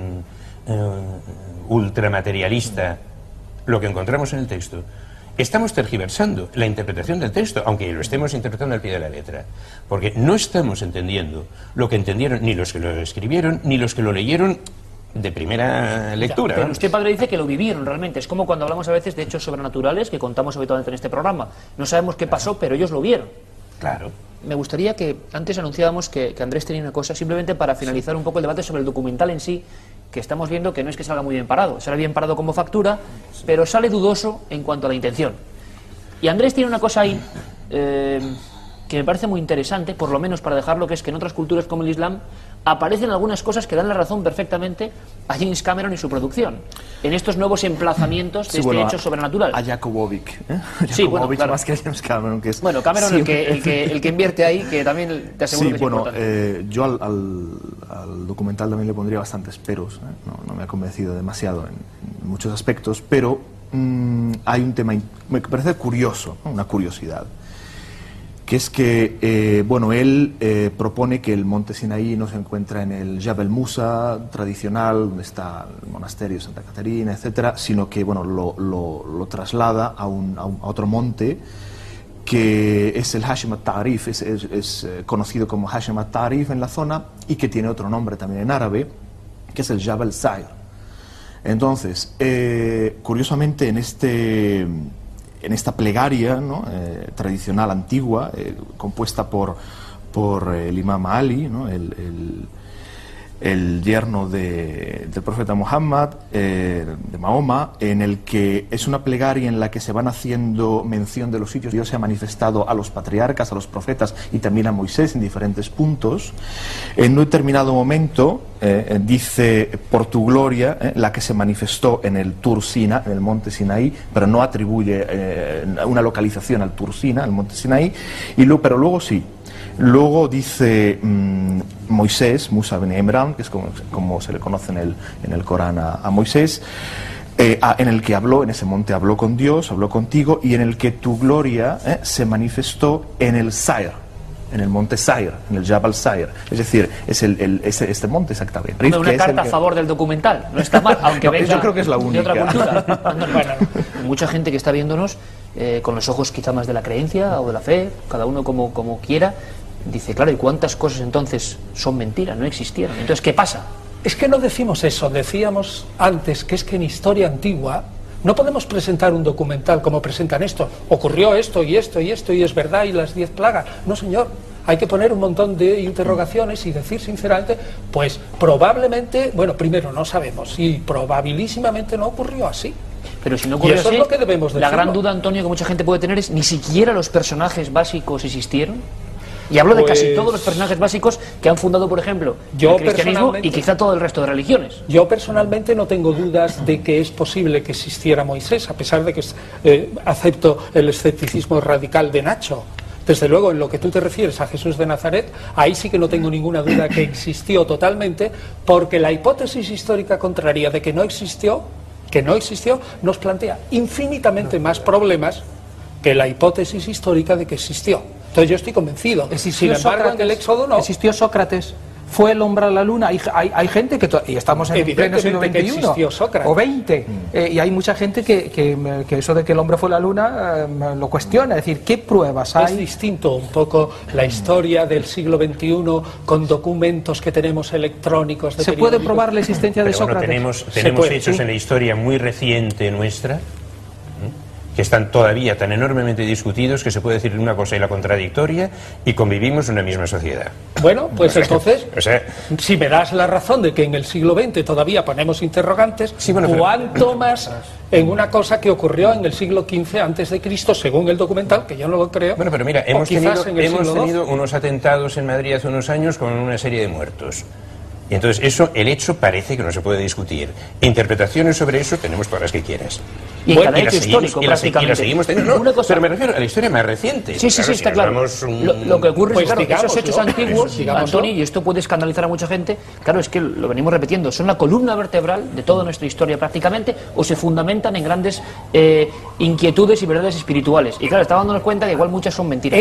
ultramaterialista lo que encontramos en el texto, estamos tergiversando la interpretación del texto, aunque lo estemos interpretando al pie de la letra, porque no estamos entendiendo lo que entendieron ni los que lo escribieron, ni los que lo leyeron de primera lectura. Pero usted, padre, dice que lo vivieron realmente. Es como cuando hablamos a veces de hechos sobrenaturales que contamos habitualmente en este programa. No sabemos qué pasó, pero ellos lo vieron. Claro. Me gustaría que antes anunciábamos que Andrés tenía una cosa, simplemente para finalizar un poco el debate sobre el documental en sí, que estamos viendo que no es que salga muy bien parado, sale bien parado como factura, pero sale dudoso en cuanto a la intención. Y Andrés tiene una cosa ahí que me parece muy interesante, por lo menos para dejarlo, que es que en otras culturas como el Islam aparecen algunas cosas que dan la razón perfectamente a James Cameron y su producción, en estos nuevos emplazamientos de este hecho sobrenatural. A Jacobovic, Sí, bueno, claro. Más que a James Cameron, que es... Bueno, Cameron, Sí, el que invierte ahí, que también te aseguro Sí, que es bueno, importante. yo al documental también le pondría bastantes peros, no me ha convencido demasiado en muchos aspectos, pero hay un tema, me parece curioso, ¿no? Una curiosidad, que es que, bueno, él propone que el monte Sinaí no se encuentra en el Jabal Musa tradicional, donde está el monasterio de Santa Catarina, etcétera, sino que, bueno, lo traslada a otro monte, que es el Hashem al-Ta'rif, es conocido como Hashem al-Ta'rif en la zona, y que tiene otro nombre también en árabe, que es el Jabal Sayr. Entonces, curiosamente, en esta plegaria, ¿no? Tradicional antigua, compuesta por el imam Ali, ¿no? el yerno del profeta Muhammad, de Mahoma, en el que es una plegaria en la que se van haciendo mención de los sitios Dios se ha manifestado a los patriarcas, a los profetas y también a Moisés en diferentes puntos. En un determinado momento dice, por tu gloria, la que se manifestó en el Tur Sina, en el monte Sinaí, pero no atribuye una localización al Tur Sina, al monte Sinaí, pero luego sí. Luego dice Moisés, Musa ben Imran, que es como se le conoce en el Corán a Moisés, en el que habló, en ese monte habló con Dios, habló contigo, y en el que tu gloria se manifestó en el Sayr, en el monte Sayr, en el Jabal Sayr. Es decir, es este monte exactamente. Una carta a favor del documental, no está mal, aunque venga yo creo que es la única. de otra cultura. Bueno, mucha gente que está viéndonos con los ojos quizá más de la creencia o de la fe, cada uno como quiera, dice, claro, ¿y cuántas cosas entonces son mentiras? No existieron. Entonces, ¿qué pasa? Es que no decimos eso, decíamos antes que es que en historia antigua no podemos presentar un documental como presentan esto. Ocurrió esto y esto y esto y es verdad y las 10 plagas. No, señor. Hay que poner un montón de interrogaciones y decir sinceramente, pues probablemente, bueno, primero no sabemos y probabilísimamente no ocurrió así. Pero si no ocurrió eso así, es lo que debemos la decirlo. gran duda, Antonio, que mucha gente puede tener es, ¿ni siquiera los personajes básicos existieron? Y hablo de casi todos los personajes básicos que han fundado, por ejemplo, el cristianismo y quizá todo el resto de religiones. Yo personalmente no tengo dudas de que es posible que existiera Moisés, a pesar de que acepto el escepticismo radical de Nacho. Desde luego, en lo que tú te refieres a Jesús de Nazaret, ahí sí que no tengo ninguna duda que existió totalmente, porque la hipótesis histórica contraria de que no existió, nos plantea infinitamente más problemas que la hipótesis histórica de que existió. Entonces yo estoy convencido. Sin embargo, en el Éxodo no. Existió Sócrates. ¿Fue el hombre a la luna? Hay gente que... Y estamos en pleno siglo Evidentemente que existió XXI Sócrates. o XX. Y hay mucha gente que eso de que el hombre fue a la luna lo cuestiona. Es decir, ¿qué pruebas hay? Es distinto un poco la historia del siglo XXI con documentos que tenemos electrónicos. ¿Se puede probar la existencia de Pero bueno, Sócrates? tenemos hechos en la historia muy reciente nuestra, que están todavía tan enormemente discutidos que se puede decir una cosa y la contradictoria, y convivimos en una misma sociedad. Bueno, pues entonces, O sea, si me das la razón de que en el siglo XX todavía ponemos interrogantes, Sí, bueno, pero- ¿cuánto más en una cosa que ocurrió en el siglo XV antes de Cristo, según el documental, que yo no lo creo? bueno, pero mira, o hemos quizás en el siglo tenido XII? unos atentados en Madrid hace unos años con una serie de muertos. Y entonces el hecho parece que no se puede discutir. Interpretaciones sobre eso tenemos todas las que quieras. Y en cada hecho histórico, y la prácticamente. seguimos teniendo. No, Una cosa- pero me refiero a la historia más reciente. Sí, sí, sí, si está nos claro. vamos, Lo que ocurre Pues es, claro, esos digámoslo, hechos antiguos, digámoslo. Antoni, y esto puede escandalizar a mucha gente, claro, es que lo venimos repitiendo, son la columna vertebral de toda nuestra historia prácticamente, o se fundamentan en grandes inquietudes y verdades espirituales. Y claro, estamos dándonos cuenta que igual muchas son mentiras.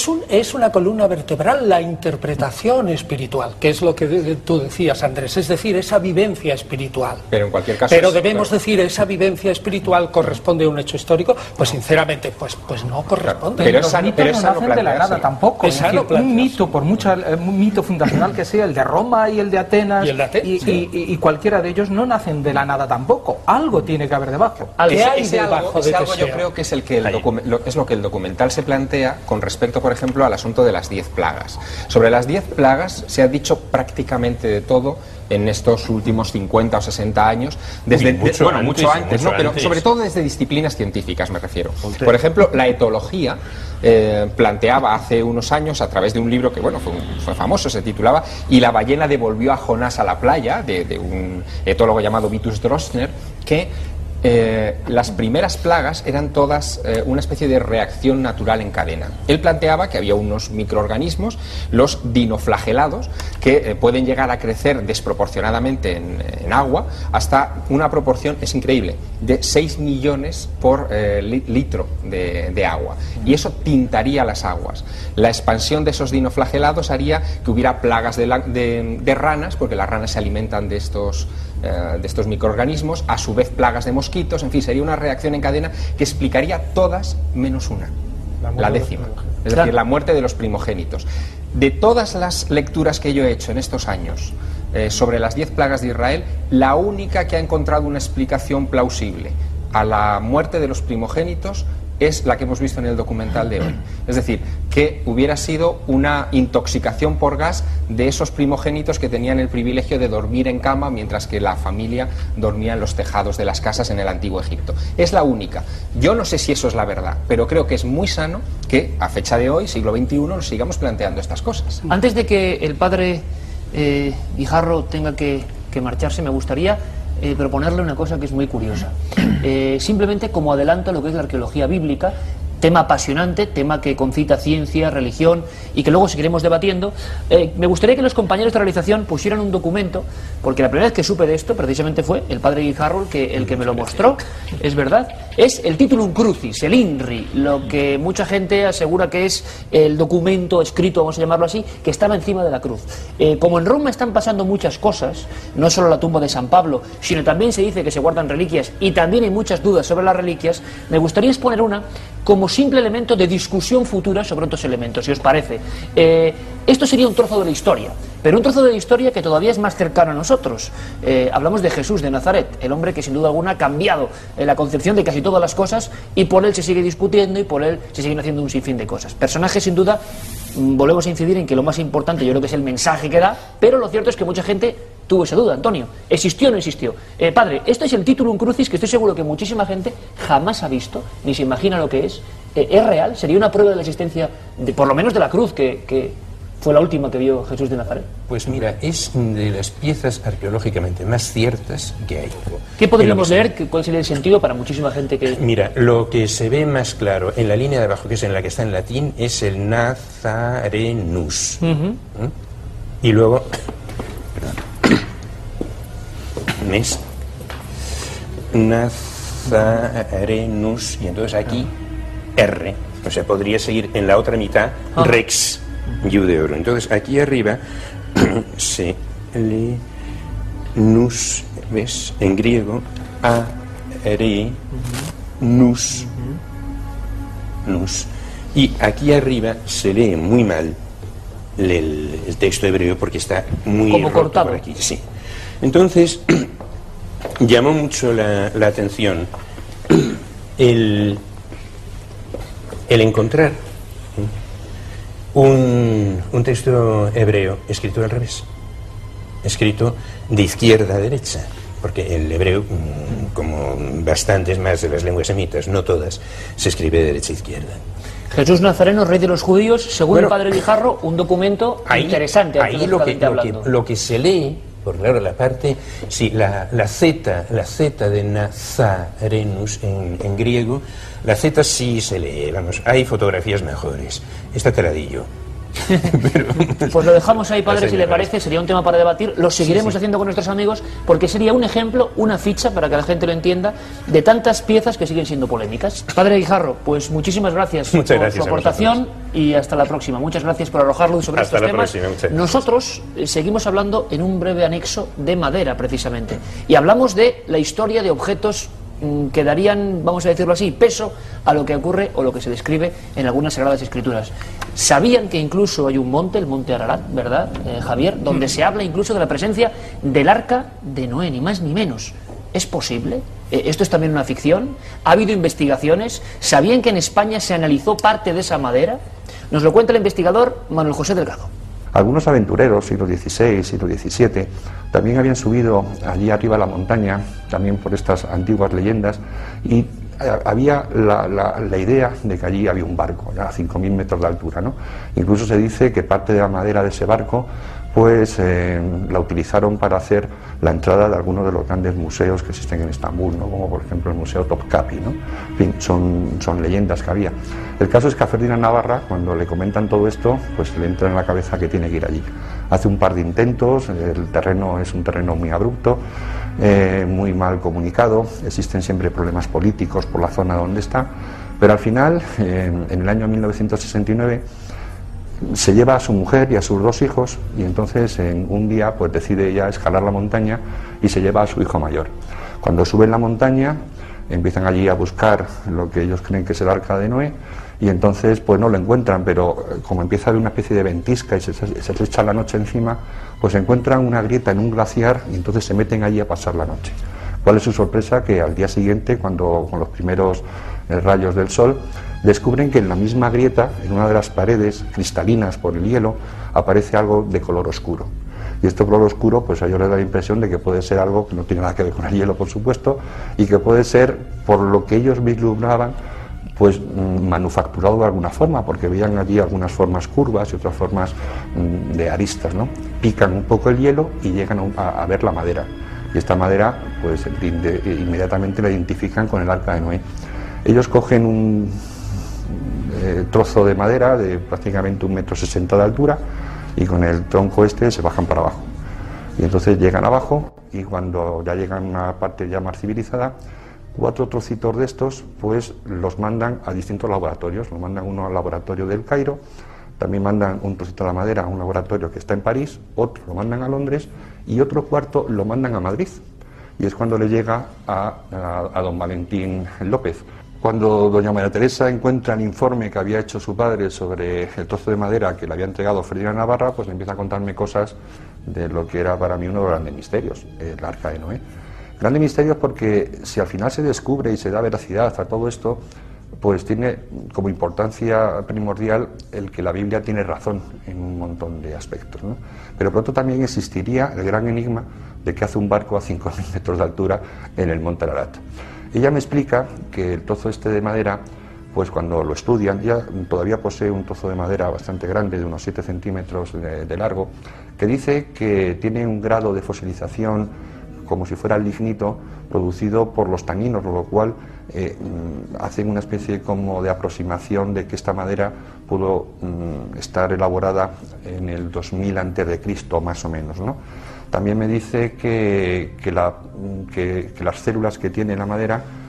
Es una columna vertebral la interpretación espiritual, que es lo que tú decías, Andrés, es decir, esa vivencia espiritual. Pero en cualquier caso... Pero es- debemos decir, esa vivencia espiritual corresponde a un hecho histórico, pues sinceramente, pues no corresponde. Pero Los es sano- mitos pero es no sano nacen de la plantearse. nada tampoco. Es Es sano decir, un plantearse. mito, por mucho un mito fundacional que sea, el de Roma y el de Atenas, Y el de Atenas, sí. y cualquiera de ellos no nacen de la nada tampoco. Algo tiene que haber debajo. ¿Qué hay Ese debajo algo, de ese que algo yo sea? creo que es el que es lo que el documental se plantea con respecto, por ejemplo, al asunto de las 10 plagas. Sobre las 10 plagas se ha dicho prácticamente de todo en estos últimos 50 o 60 años, desde Mucho mucho antes, antes, mucho ¿no? Pero antes. sobre todo desde disciplinas científicas me refiero. Por ejemplo, la etología planteaba hace unos años, a través de un libro que bueno fue famoso, se titulaba "Y la ballena devolvió a Jonás a la playa", de un etólogo llamado Vitus Drossner, que las primeras plagas eran todas una especie de reacción natural en cadena. Él planteaba que había unos microorganismos, los dinoflagelados, que pueden llegar a crecer desproporcionadamente en agua hasta una proporción, es increíble, de 6 millones por litro de agua. Y eso tintaría las aguas. La expansión de esos dinoflagelados haría que hubiera plagas de ranas, porque las ranas se alimentan de estos microorganismos, a su vez plagas de mosquitos, en fin, sería una reacción en cadena que explicaría todas menos una, la décima, es decir, la muerte de los primogénitos. De todas las lecturas que yo he hecho en estos años sobre las 10 plagas de Israel, la única que ha encontrado una explicación plausible a la muerte de los primogénitos es la que hemos visto en el documental de hoy. Es decir, que hubiera sido una intoxicación por gas de esos primogénitos que tenían el privilegio de dormir en cama mientras que la familia dormía en los tejados de las casas en el antiguo Egipto. Es la única. Yo no sé si eso es la verdad, pero creo que es muy sano que a fecha de hoy, siglo XXI, nos sigamos planteando estas cosas. Antes de que el padre Guijarro tenga que marcharse, me gustaría proponerle una cosa que es muy curiosa. Simplemente como adelanto a lo que es la arqueología bíblica, tema apasionante, tema que concita ciencia, religión y que luego seguiremos debatiendo. Me gustaría que los compañeros de realización pusieran un documento, porque la primera vez que supe de esto precisamente fue el padre Guijarro el que me lo mostró, es verdad. Es el Titulum Crucis, el INRI, lo que mucha gente asegura que es el documento escrito, vamos a llamarlo así, que estaba encima de la cruz. Como en Roma están pasando muchas cosas, no solo la tumba de San Pablo, sino también se dice que se guardan reliquias y también hay muchas dudas sobre las reliquias, me gustaría exponer una como simple elemento de discusión futura sobre otros elementos, si os parece. Esto sería un trozo de la historia, pero un trozo de la historia que todavía es más cercano a nosotros. Hablamos de Jesús de Nazaret, el hombre que sin duda alguna ha cambiado la concepción de casi todas las cosas y por él se sigue discutiendo y por él se siguen haciendo un sinfín de cosas. Personaje sin duda, volvemos a incidir en que lo más importante yo creo que es el mensaje que da, pero lo cierto es que mucha gente tuvo esa duda. Antonio, ¿existió o no existió? Padre, esto es el Titulum Crucis que estoy seguro que muchísima gente jamás ha visto, ni se imagina lo que es. ¿Es real? ¿Sería una prueba de la existencia, por lo menos de la cruz, que fue la última que vio Jesús de Nazaret? Pues mira, es de las piezas arqueológicamente más ciertas que hay. ¿Qué podríamos leer? ¿Cuál sería el sentido para muchísima gente que...? Mira, lo que se ve más claro en la línea de abajo, que es en la que está en latín, es el Nazarenus. Y luego... Mes Nazarenus, y entonces aquí R, o sea, podría seguir en la otra mitad Rex Judeorum. Entonces aquí arriba Selenus, ¿ves? En griego, Arenus, nus. Y aquí arriba se lee muy mal el texto hebreo porque está muy como roto cortado por aquí. Sí. Entonces, llamó mucho la atención el encontrar un texto hebreo escrito al revés, escrito de izquierda a derecha, porque el hebreo, como bastantes más de las lenguas semitas, no todas, se escribe de derecha a izquierda. Jesús Nazareno, rey de los judíos, según el padre Guijarro, un documento interesante. Ahí lo que se lee, por claro, la parte, sí, la Z de Nazarenus en griego, la Z sí se lee, vamos, hay fotografías mejores. Esta te la di yo. Pues lo dejamos ahí, padre, si le parece, sería un tema para debatir, lo seguiremos haciendo con nuestros amigos, porque sería un ejemplo, una ficha, para que la gente lo entienda, de tantas piezas que siguen siendo polémicas. Padre Guijarro, pues muchísimas gracias por su aportación y hasta la próxima. Muchas gracias por arrojar luz sobre estos temas. Nosotros seguimos hablando en un breve anexo de madera, precisamente, y hablamos de la historia de objetos que darían, vamos a decirlo así, peso a lo que ocurre o lo que se describe en algunas Sagradas Escrituras. ¿Sabían que incluso hay un monte, el monte Ararat, verdad, Javier, donde se habla incluso de la presencia del arca de Noé, ni más ni menos? ¿Es posible? ¿Esto es también una ficción? ¿Ha habido investigaciones? ¿Sabían que en España se analizó parte de esa madera? Nos lo cuenta el investigador Manuel José Delgado. Algunos aventureros, siglo XVI, siglo XVII, también habían subido allí arriba a la montaña, también por estas antiguas leyendas, y había la idea de que allí había un barco, ya a 5.000 metros de altura, ¿no? Incluso se dice que parte de la madera de ese barco pues la utilizaron para hacer la entrada de algunos de los grandes museos que existen en Estambul, ¿no? Como por ejemplo el Museo Topkapi, ¿no? En fin, son leyendas que había. El caso es que a Ferdinand Navarra, cuando le comentan todo esto, pues le entra en la cabeza que tiene que ir allí. Hace un par de intentos, el terreno es un terreno muy abrupto, muy mal comunicado, existen siempre problemas políticos por la zona donde está, pero al final, en el año 1969, se lleva a su mujer y a sus 2 hijos y entonces en un día pues decide ya escalar la montaña y se lleva a su hijo mayor. Cuando suben la montaña empiezan allí a buscar lo que ellos creen que es el arca de Noé y entonces pues no lo encuentran, pero como empieza a haber una especie de ventisca y se les echa la noche encima, pues encuentran una grieta en un glaciar y entonces se meten allí a pasar la noche. ¿Cuál es su sorpresa? Que al día siguiente, cuando con los primeros rayos del sol, descubren que en la misma grieta, en una de las paredes cristalinas por el hielo, aparece algo de color oscuro. Y este color oscuro, pues a ellos les da la impresión de que puede ser algo que no tiene nada que ver con el hielo, por supuesto, y que puede ser, por lo que ellos vislumbraban, pues manufacturado de alguna forma, porque veían allí algunas formas curvas y otras formas de aristas, ¿no? Pican un poco el hielo y llegan a ver la madera. Y esta madera, pues inmediatamente la identifican con el arca de Noé. Ellos cogen un trozo de madera de prácticamente 1,60 m de altura y con el tronco este se bajan para abajo. Y entonces llegan abajo y cuando ya llegan a una parte ya más civilizada, 4 trocitos de estos pues los mandan a distintos laboratorios. Lo mandan uno al laboratorio del Cairo, también mandan un trocito de la madera a un laboratorio que está en París, otro lo mandan a Londres y otro cuarto lo mandan a Madrid. Y es cuando le llega a don Valentín López. Cuando doña María Teresa encuentra el informe que había hecho su padre sobre el trozo de madera que le había entregado Ferdinand Navarra, pues le empieza a contarme cosas de lo que era para mí uno de los grandes misterios, el arca de Noé. Grandes misterios porque si al final se descubre y se da veracidad a todo esto, pues tiene como importancia primordial el que la Biblia tiene razón en un montón de aspectos, ¿no? Pero pronto también existiría el gran enigma de qué hace un barco a 5.000 metros de altura en el monte Ararat. Ella me explica que el trozo este de madera, pues cuando lo estudian, ya todavía posee un trozo de madera bastante grande, de unos 7 centímetros de largo, que dice que tiene un grado de fosilización como si fuera el lignito producido por los taninos, lo cual hacen una especie como de aproximación de que esta madera pudo estar elaborada en el 2000 a.C. más o menos, ¿no? También me dice que las células que tiene la madera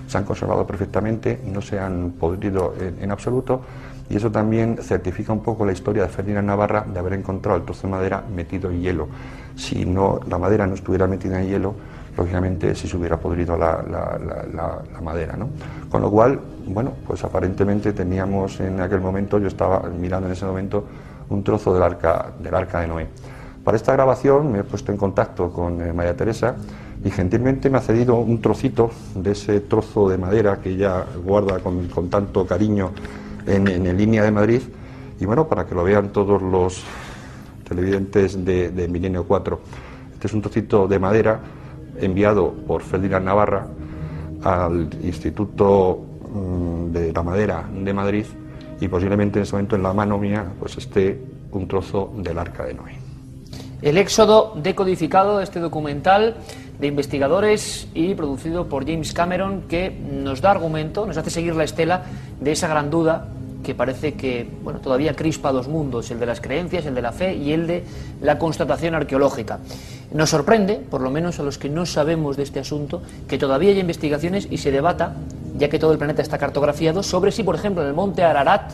se han conservado perfectamente, no se han podrido en absoluto, y eso también certifica un poco la historia de Ferdinand Navarra de haber encontrado el trozo de madera metido en hielo. Si no, la madera no estuviera metida en hielo, lógicamente sí se hubiera podrido la madera, ¿no? Con lo cual, bueno, pues aparentemente teníamos en aquel momento, yo estaba mirando en ese momento, un trozo del arca de Noé. Para esta grabación me he puesto en contacto con María Teresa y gentilmente me ha cedido un trocito de ese trozo de madera que ella guarda con tanto cariño en Línea de Madrid, y bueno, para que lo vean todos los televidentes de Milenio 4. Este es un trocito de madera enviado por Ferdinand Navarra al Instituto de la Madera de Madrid, y posiblemente en ese momento en la mano mía pues esté un trozo del Arca de Noé. El Éxodo decodificado, este documental de investigadores y producido por James Cameron, que nos da argumento, nos hace seguir la estela de esa gran duda que parece que, bueno, todavía crispa dos mundos, el de las creencias, el de la fe y el de la constatación arqueológica. Nos sorprende, por lo menos a los que no sabemos de este asunto, que todavía haya investigaciones y se debata, ya que todo el planeta está cartografiado, sobre si, por ejemplo, en el monte Ararat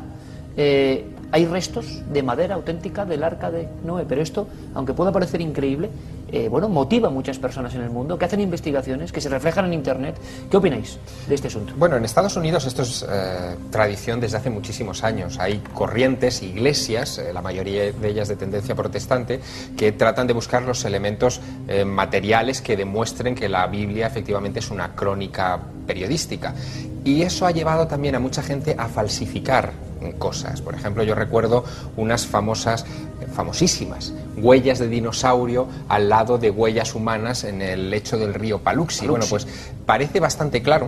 hay restos de madera auténtica del Arca de Noé. Pero esto, aunque pueda parecer increíble, bueno, motiva a muchas personas en el mundo que hacen investigaciones, que se reflejan en Internet. ¿Qué opináis de este asunto? Bueno, en Estados Unidos esto es tradición desde hace muchísimos años. Hay corrientes, iglesias, la mayoría de ellas de tendencia protestante, que tratan de buscar los elementos materiales que demuestren que la Biblia efectivamente es una crónica periodística. Y eso ha llevado también a mucha gente a falsificar cosas. Por ejemplo, yo recuerdo unas famosísimas huellas de dinosaurio al lado de huellas humanas en el lecho del río Paluxy. Bueno, pues parece bastante claro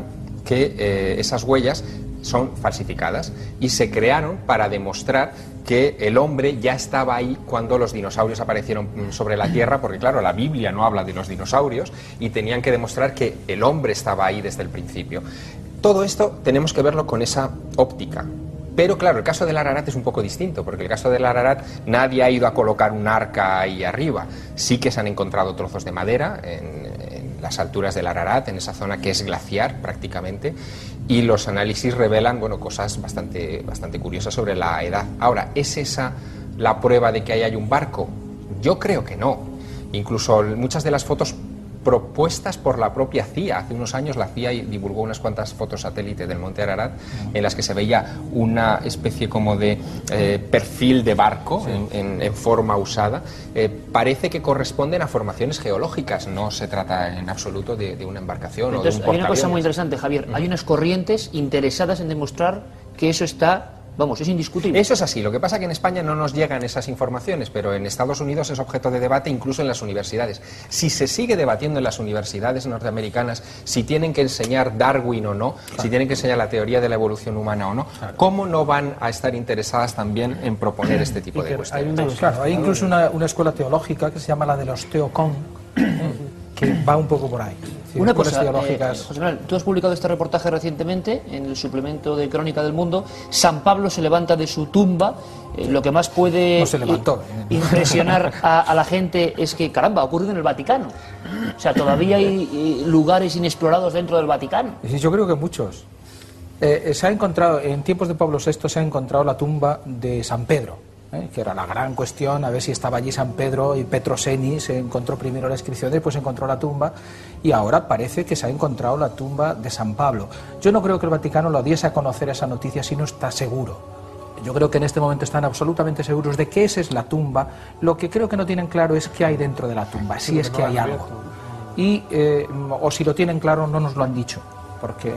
que esas huellas son falsificadas y se crearon para demostrar que el hombre ya estaba ahí cuando los dinosaurios aparecieron sobre la Tierra, porque claro, la Biblia no habla de los dinosaurios y tenían que demostrar que el hombre estaba ahí desde el principio. Todo esto tenemos que verlo con esa óptica. Pero claro, el caso del Ararat es un poco distinto, porque el caso del Ararat nadie ha ido a colocar un arca ahí arriba. Sí que se han encontrado trozos de madera en las alturas del Ararat, en esa zona que es glaciar prácticamente, y los análisis revelan, bueno, cosas bastante curiosas sobre la edad. Ahora, ¿es esa la prueba de que ahí hay un barco? Yo creo que no. Incluso muchas de las fotos propuestas por la propia CIA. Hace unos años la CIA divulgó unas cuantas fotos satélite del monte Ararat en las que se veía una especie como de perfil de barco en forma usada. Parece que corresponden a formaciones geológicas, no se trata en absoluto de una embarcación. Entonces, o de un hay una cosa muy portaaviones. interesante, Javier. Hay unas corrientes interesadas en demostrar que eso está... Vamos, es indiscutible. Eso es así. Lo que pasa es que en España no nos llegan esas informaciones, pero en Estados Unidos es objeto de debate incluso en las universidades. Si se sigue debatiendo en las universidades norteamericanas si tienen que enseñar Darwin o no, si tienen que enseñar la teoría de la evolución humana o no, ¿cómo no van a estar interesadas también en proponer este tipo de cuestiones? Hay incluso una escuela teológica que se llama la de los teocon, que va un poco por ahí. Sí, Una escuelas cosa, teológicas. José Manuel, tú has publicado este reportaje recientemente en el suplemento de Crónica del Mundo. San Pablo se levanta de su tumba. Lo que más puede No se levantó. impresionar a la gente es que, caramba, ha ocurrido en el Vaticano. O sea, todavía hay lugares inexplorados dentro del Vaticano. Sí, yo creo que muchos. Se ha encontrado, en tiempos de Pablo VI se ha encontrado la tumba de San Pedro, que era la gran cuestión, a ver si estaba allí San Pedro, y Petroseni se encontró primero la inscripción, después se encontró la tumba, y ahora parece que se ha encontrado la tumba de San Pablo. Yo no creo que el Vaticano lo diese a conocer esa noticia si no está seguro. Yo creo que en este momento están absolutamente seguros de que esa es la tumba. Lo que creo que no tienen claro es qué hay dentro de la tumba, si es que hay algo. Y, o si lo tienen claro, no nos lo han dicho, porque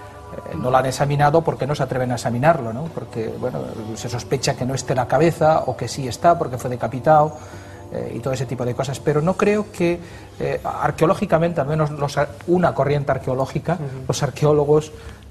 no lo han examinado, porque no se atreven a examinarlo, ¿no? Porque, bueno, se sospecha que no esté la cabeza, o que sí está porque fue decapitado, y todo ese tipo de cosas. Pero no creo que arqueológicamente, al menos una corriente arqueológica, los arqueólogos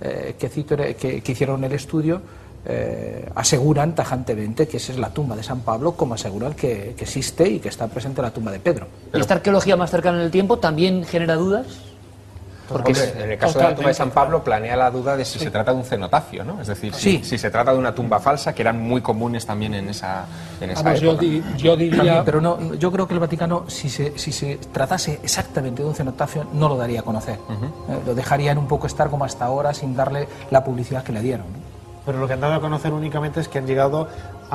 que hicieron el estudio, aseguran tajantemente que esa es la tumba de San Pablo, como aseguran que existe y que está presente la tumba de Pedro. ¿Y esta arqueología más cercana en el tiempo también genera dudas? Porque en el caso de la tumba de San Pablo planea la duda de si se trata de un cenotafio, ¿no? Es decir, si se trata de una tumba falsa, que eran muy comunes también en esa época. Yo diría... También, pero no, yo creo que el Vaticano, si se tratase exactamente de un cenotafio, no lo daría a conocer. Lo dejarían un poco estar como hasta ahora, sin darle la publicidad que le dieron, ¿no? Pero lo que han dado a conocer únicamente es que han llegado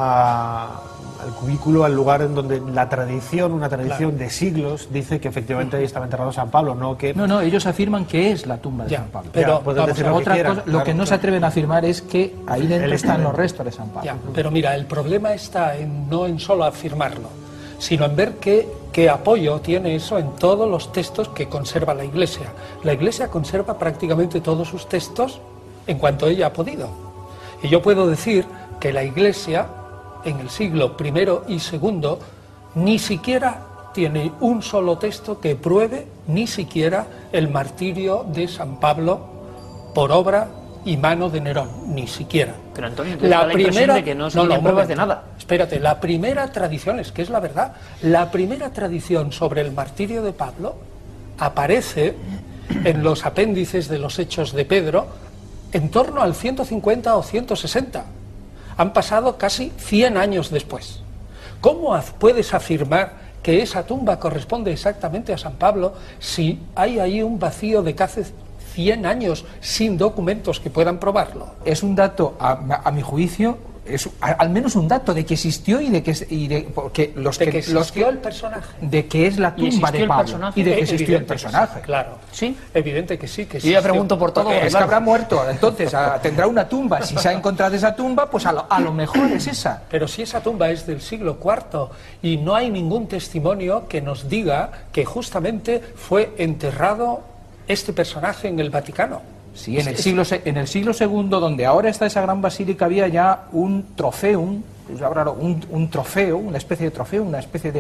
al cubículo, al lugar en donde la tradición, una tradición de siglos, dice que efectivamente ahí estaba enterrado San Pablo, no que... No, ellos afirman que es la tumba de San Pablo. Pero pueden decir lo que otra quieran, cosa, lo que no se atreven a afirmar es que ahí dentro están los restos de San Pablo. Ya, pero mira, el problema está no en solo afirmarlo, sino en ver qué apoyo tiene eso en todos los textos que conserva la Iglesia. La Iglesia conserva prácticamente todos sus textos en cuanto ella ha podido. Y yo puedo decir que la Iglesia, en el siglo I y II, ni siquiera tiene un solo texto que pruebe ni siquiera el martirio de San Pablo por obra y mano de Nerón, ni siquiera. Pero Antonio, la primera de que no se tienen pruebas de nada. Espérate, la primera tradición, es que es la verdad, la primera tradición sobre el martirio de Pablo aparece en los apéndices de los Hechos de Pedro en torno al 150 o 160. Han pasado casi 100 años después. ¿Cómo puedes afirmar que esa tumba corresponde exactamente a San Pablo si hay ahí un vacío de casi 100 años sin documentos que puedan probarlo? Es un dato, a mi juicio, es al menos un dato de que existió y de que existió el personaje, de que es la tumba de Pablo y de que existió el personaje. Sí, claro, sí, evidente que sí, que yo ya pregunto por todo. Es que habrá muerto, entonces tendrá una tumba. Si se ha encontrado esa tumba, pues a lo mejor es esa. Pero si esa tumba es del siglo IV y no hay ningún testimonio que nos diga que justamente fue enterrado este personaje en el Vaticano. Sí, en el siglo II, donde ahora está esa gran basílica, había ya un trofeum, un trofeo, una especie de trofeo, una especie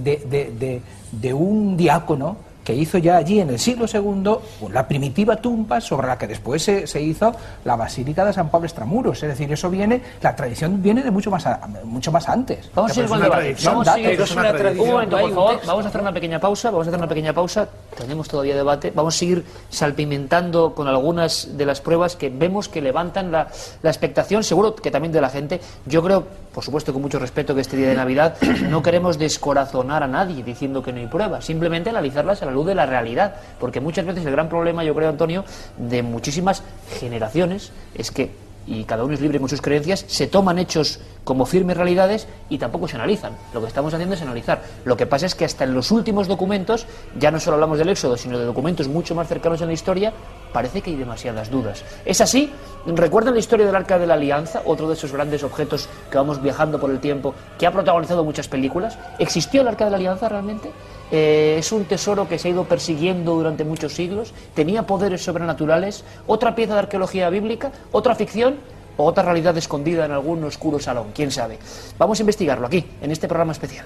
de un diácono que hizo ya allí en el siglo II la primitiva tumba sobre la que después se hizo la Basílica de San Pablo Extramuros. Es decir, eso la tradición viene de mucho más antes. Vamos a ir con el debate. Un momento, por favor. Vamos a hacer una pequeña pausa. Tenemos todavía debate. Vamos a seguir salpimentando con algunas de las pruebas que vemos que levantan la expectación, seguro que también de la gente. Yo creo, por supuesto, con mucho respeto, que este día de Navidad no queremos descorazonar a nadie diciendo que no hay pruebas, simplemente analizarlas a la luz de la realidad, porque muchas veces el gran problema, yo creo, Antonio, de muchísimas generaciones es que, y cada uno es libre con sus creencias, se toman hechos como firmes realidades y tampoco se analizan. Lo que estamos haciendo es analizar. Lo que pasa es que hasta en los últimos documentos, ya no solo hablamos del Éxodo, sino de documentos mucho más cercanos en la historia, parece que hay demasiadas dudas. ¿Es así? ¿Recuerdan la historia del Arca de la Alianza? Otro de esos grandes objetos que vamos viajando por el tiempo, que ha protagonizado muchas películas. ¿Existió el Arca de la Alianza realmente? ¿Es un tesoro que se ha ido persiguiendo durante muchos siglos? ¿Tenía poderes sobrenaturales? ¿Otra pieza de arqueología bíblica? ¿Otra ficción? ¿O otra realidad escondida en algún oscuro salón? ¿Quién sabe? Vamos a investigarlo aquí, en este programa especial.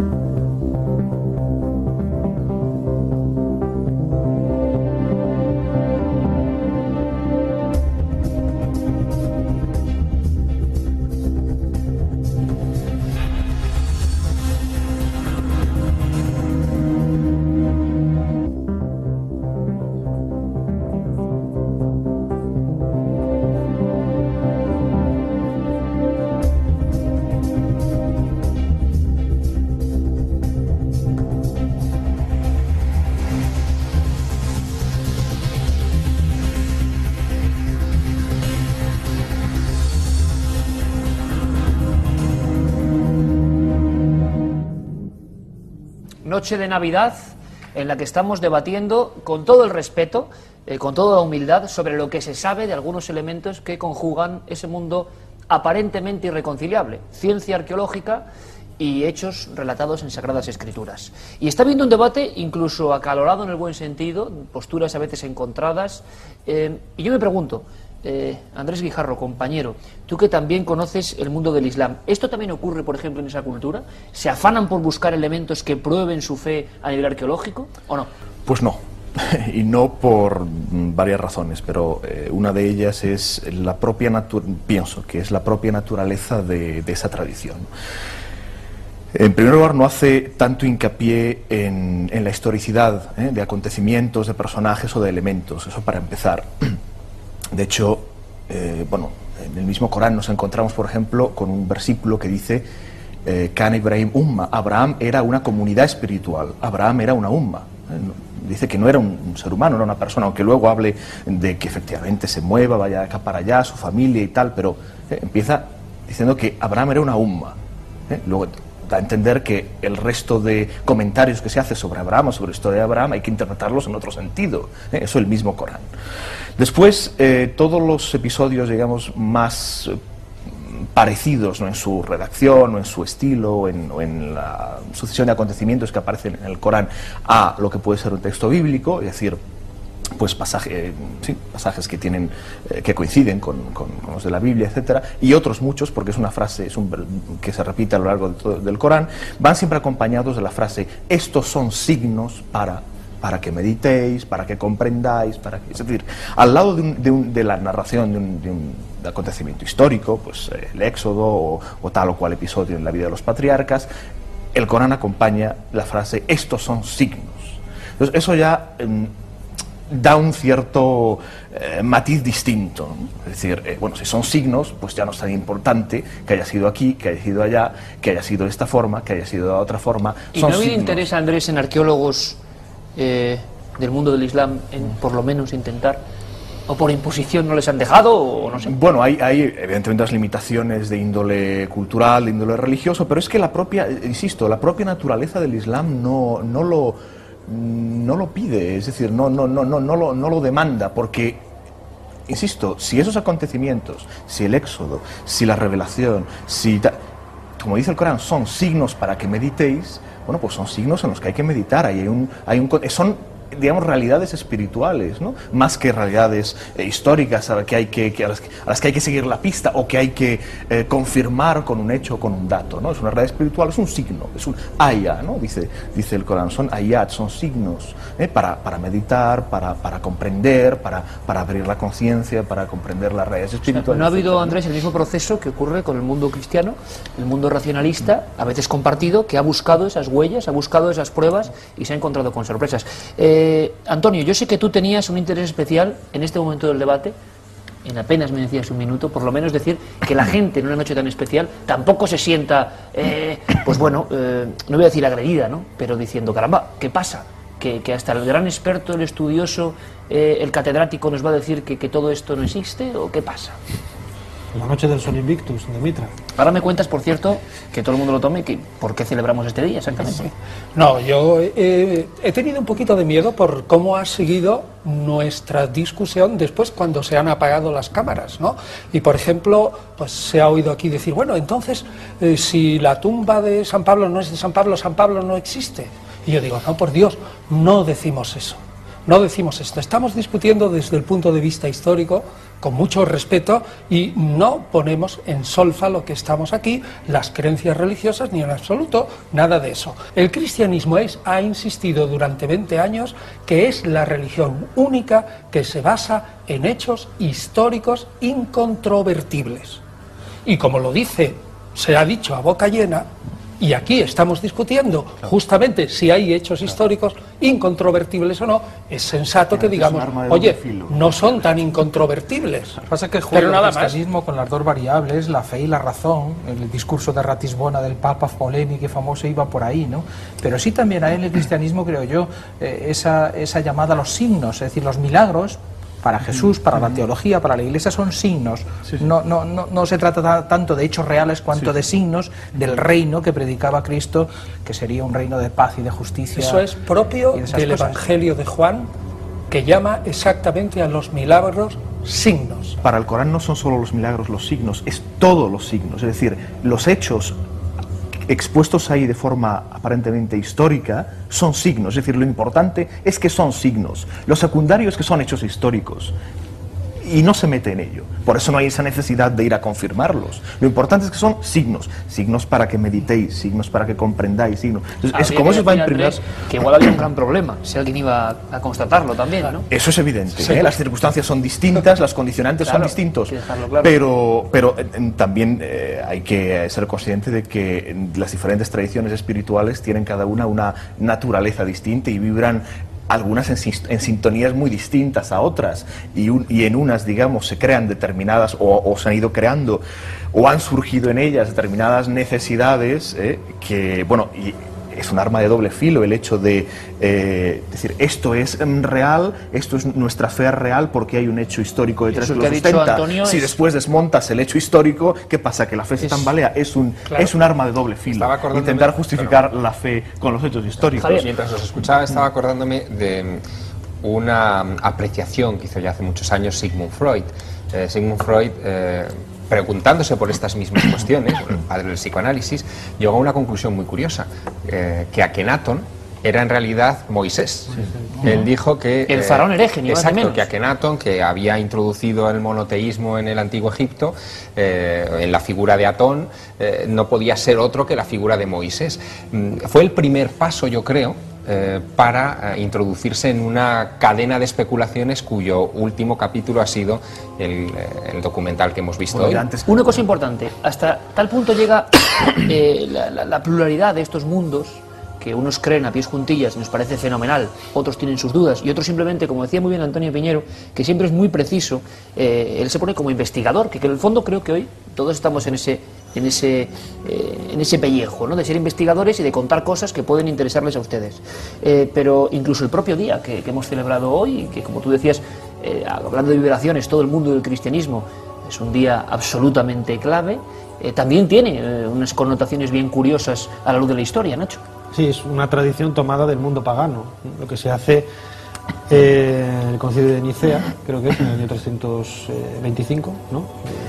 Noche de Navidad en la que estamos debatiendo con todo el respeto, con toda la humildad, sobre lo que se sabe de algunos elementos que conjugan ese mundo aparentemente irreconciliable, ciencia arqueológica y hechos relatados en Sagradas Escrituras. Y está habiendo un debate incluso acalorado en el buen sentido, posturas a veces encontradas, y yo me pregunto, Andrés Guijarro, compañero, tú que también conoces el mundo del Islam, ¿esto también ocurre, por ejemplo, en esa cultura? ¿Se afanan por buscar elementos que prueben su fe a nivel arqueológico o no? Pues no, y no por varias razones, pero una de ellas es la propia pienso que es la propia naturaleza de esa tradición. En primer lugar, no hace tanto hincapié en la historicidad de acontecimientos, de personajes o de elementos, eso para empezar. De hecho, en el mismo Corán nos encontramos, por ejemplo, con un versículo que dice Kana Ibrahim Umma, Abraham era una comunidad espiritual, Abraham era una umma. Dice que no era un ser humano, era una persona, aunque luego hable de que efectivamente se mueva, vaya acá para allá, su familia y tal, pero empieza diciendo que Abraham era una umma. Luego da a entender que el resto de comentarios que se hace sobre Abraham o sobre la historia de Abraham hay que interpretarlos en otro sentido. Eso el mismo Corán. Después, todos los episodios, digamos, más parecidos, ¿no?, en su redacción o en su estilo o en la sucesión de acontecimientos que aparecen en el Corán a lo que puede ser un texto bíblico, es decir, pues pasajes que coinciden con los de la Biblia, etcétera, y otros muchos, porque es una frase que se repite a lo largo del Corán, van siempre acompañados de la frase estos son signos para que meditéis, para que comprendáis, es decir, al lado de la narración de un acontecimiento histórico, pues el Éxodo o tal o cual episodio en la vida de los patriarcas, el Corán acompaña la frase estos son signos. Entonces eso ya da un cierto matiz distinto, ¿no? Es decir, si son signos, pues ya no es tan importante que haya sido aquí, que haya sido allá, que haya sido de esta forma, que haya sido de otra forma. ¿Y no ha habido interés, Andrés, en arqueólogos del mundo del Islam en por lo menos intentar, o por imposición no les han dejado, o no sé? Bueno, hay evidentemente las limitaciones de índole cultural, de índole religioso, pero es que la propia naturaleza del Islam no lo pide, es decir, no lo demanda, porque, insisto, si esos acontecimientos, si el Éxodo, si la revelación, como dice el Corán, son signos para que meditéis, bueno, pues son signos en los que hay que meditar, son, digamos, realidades espirituales, ¿no?, más que realidades históricas a las que hay que seguir la pista o que hay que confirmar con un hecho o con un dato, ¿no? Es una realidad espiritual, es un signo, es un ayah, ¿no?, dice el Corán, son ayat, son signos para meditar, para comprender, para abrir la conciencia, para comprender las realidades espirituales. ¿No ha habido, Andrés, el mismo proceso que ocurre con el mundo cristiano, el mundo racionalista, a veces compartido, que ha buscado esas huellas, ha buscado esas pruebas y se ha encontrado con sorpresas? Antonio, yo sé que tú tenías un interés especial en este momento del debate, en apenas me decías un minuto, por lo menos decir que la gente en una noche tan especial tampoco se sienta, no voy a decir agredida, ¿no?, pero diciendo, caramba, ¿qué pasa? Que hasta el gran experto, el estudioso, el catedrático nos va a decir que todo esto no existe, ¿o qué pasa? La noche del Sol Invictus, de Mitra. Ahora me cuentas, por cierto, que todo el mundo lo tome, ¿por qué celebramos este día exactamente? Sí. No, yo he tenido un poquito de miedo por cómo ha seguido nuestra discusión después cuando se han apagado las cámaras, ¿no? Y, por ejemplo, pues se ha oído aquí decir, bueno, entonces, si la tumba de San Pablo no es de San Pablo no existe. Y yo digo, no, por Dios, no decimos eso. No decimos esto, estamos discutiendo desde el punto de vista histórico, con mucho respeto, y no ponemos en solfa lo que estamos aquí, las creencias religiosas, ni en absoluto nada de eso. El cristianismo ha insistido durante 20 años que es la religión única que se basa en hechos históricos incontrovertibles. Y como se ha dicho a boca llena, y aquí estamos discutiendo justamente si hay hechos históricos incontrovertibles o no, es sensato que digamos, oye, no son tan incontrovertibles. Lo que pasa es que juega el cristianismo con las dos variables, la fe y la razón. El discurso de Ratisbona del Papa polémico y famoso iba por ahí, ¿no? Pero sí también hay en el cristianismo, creo yo, esa llamada a los signos, es decir, los milagros. Para Jesús, para la teología, para la Iglesia son signos. Sí. No se trata tanto de hechos reales cuanto de signos del reino que predicaba Cristo, que sería un reino de paz y de justicia. Eso es propio del Evangelio de Juan, que llama exactamente a los milagros signos. Para el Corán no son solo los milagros los signos, es todos los signos, es decir, los hechos expuestos ahí de forma aparentemente histórica son signos, es decir, lo importante es que son signos, lo secundario es que son hechos históricos. y no se mete en ello. Por eso no hay esa necesidad de ir a confirmarlos. Lo importante es que son signos, signos para que meditéis, signos para que comprendáis, signos. Entonces, como eso va a imprimir... Que igual había un gran problema, si alguien iba a constatarlo también, ¿no? Eso es evidente, Sí. Las circunstancias son distintas, las condicionantes son distintos, hay que dejarlo claro. pero también hay que ser consciente de que las diferentes tradiciones espirituales tienen cada una naturaleza distinta y vibran algunas en sintonías muy distintas a otras, y en unas, digamos, se crean determinadas o se han ido creando o han surgido en ellas determinadas necesidades que, bueno, y es un arma de doble filo el hecho de decir, esto es real, esto es nuestra fe es real porque hay un hecho histórico detrás que lo sustenta. Si después desmontas el hecho histórico, ¿qué pasa? Que la fe se tambalea. Es un arma de doble filo. Intentar justificar la fe con los hechos históricos. Javier, mientras os escuchaba, estaba acordándome de una apreciación que hizo ya hace muchos años Sigmund Freud. Sigmund Freud, preguntándose por estas mismas cuestiones, el padre del psicoanálisis, llegó a una conclusión muy curiosa, que Akenatón era en realidad Moisés. Él dijo que... El faraón hereje, ni más ni menos. Que Akenatón, que había introducido el monoteísmo en el antiguo Egipto, en la figura de Atón, no podía ser otro que la figura de Moisés. Fue el primer paso, yo creo, para introducirse en una cadena de especulaciones cuyo último capítulo ha sido el documental que hemos visto hoy. Una cosa importante, hasta tal punto llega la pluralidad de estos mundos, que unos creen a pies juntillas y nos parece fenomenal, otros tienen sus dudas y otros simplemente, como decía muy bien Antonio Piñero, que siempre es muy preciso, él se pone como investigador, que en el fondo creo que hoy todos estamos en ese pellejo, ¿no?, de ser investigadores y de contar cosas que pueden interesarles a ustedes. Pero incluso el propio día que hemos celebrado hoy, que como tú decías, hablando de vibraciones, todo el mundo del cristianismo, es un día absolutamente clave, también tiene unas connotaciones bien curiosas a la luz de la historia, Nacho. Sí, es una tradición tomada del mundo pagano. Lo que se hace en el Concilio de Nicea, creo que es en el año 325, ¿no?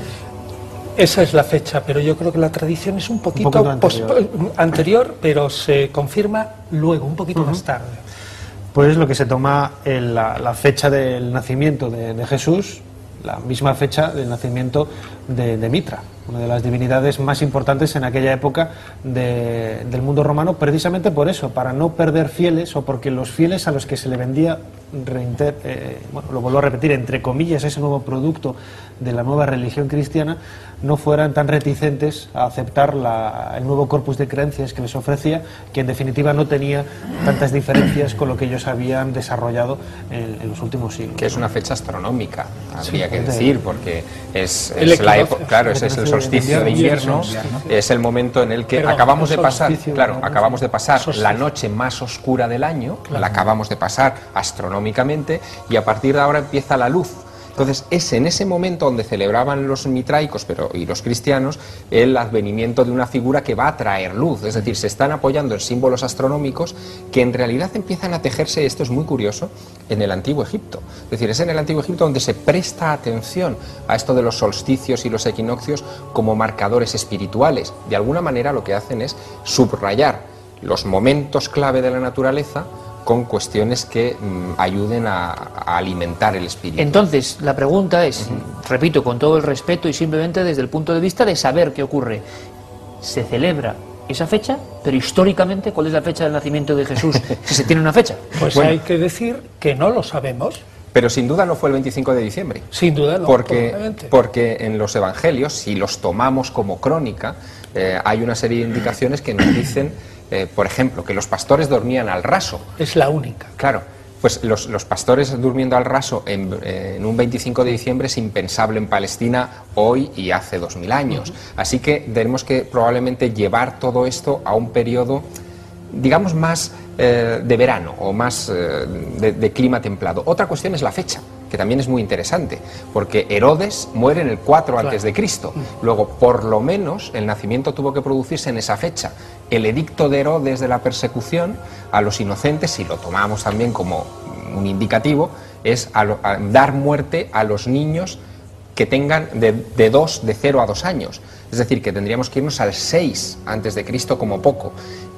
Esa es la fecha, pero yo creo que la tradición es un poquito anterior, pero se confirma luego, un poquito más tarde. Pues lo que se toma la fecha del nacimiento de Jesús, la misma fecha del nacimiento de Mitra, una de las divinidades más importantes en aquella época del mundo romano, precisamente por eso, para no perder fieles, o porque los fieles a los que se le vendía, lo vuelvo a repetir, entre comillas, ese nuevo producto de la nueva religión cristiana, no fueran tan reticentes a aceptar el nuevo corpus de creencias que les ofrecía, que en definitiva no tenía tantas diferencias con lo que ellos habían desarrollado en los últimos siglos. Que es una fecha astronómica, habría que decir, porque es la época, claro, ese es el solsticio de invierno, es el momento en el que acabamos de pasar la noche más oscura del año, la acabamos de pasar astronómicamente, y a partir de ahora empieza la luz. Entonces es en ese momento donde celebraban los mitraicos y los cristianos el advenimiento de una figura que va a traer luz, es decir, se están apoyando en símbolos astronómicos que en realidad empiezan a tejerse, esto es muy curioso, en el Antiguo Egipto. Es decir, es en el Antiguo Egipto donde se presta atención a esto de los solsticios y los equinoccios como marcadores espirituales. De alguna manera lo que hacen es subrayar los momentos clave de la naturaleza con cuestiones que ayuden a alimentar el espíritu. Entonces, la pregunta es, repito, con todo el respeto y simplemente desde el punto de vista de saber qué ocurre. ¿Se celebra esa fecha? Pero históricamente, ¿cuál es la fecha del nacimiento de Jesús? Si se tiene una fecha. Pues bueno, hay que decir que no lo sabemos. Pero sin duda no fue el 25 de diciembre. Sin duda no. Porque en los evangelios, si los tomamos como crónica, hay una serie de indicaciones que nos dicen, por ejemplo, que los pastores dormían al raso. Es la única. Claro, pues los pastores durmiendo al raso en un 25 de diciembre es impensable en Palestina hoy y hace 2000 años. Así que tenemos que probablemente llevar todo esto a un periodo, digamos, más de verano o más de clima templado. Otra cuestión es la fecha, que también es muy interesante, porque Herodes muere en el 4 antes de Cristo. Luego, por lo menos, el nacimiento tuvo que producirse en esa fecha. El edicto de Herodes de la persecución a los inocentes, si lo tomamos también como un indicativo, es a dar muerte a los niños que tengan de 0 a 2 años. Es decir, que tendríamos que irnos al 6 antes de Cristo como poco.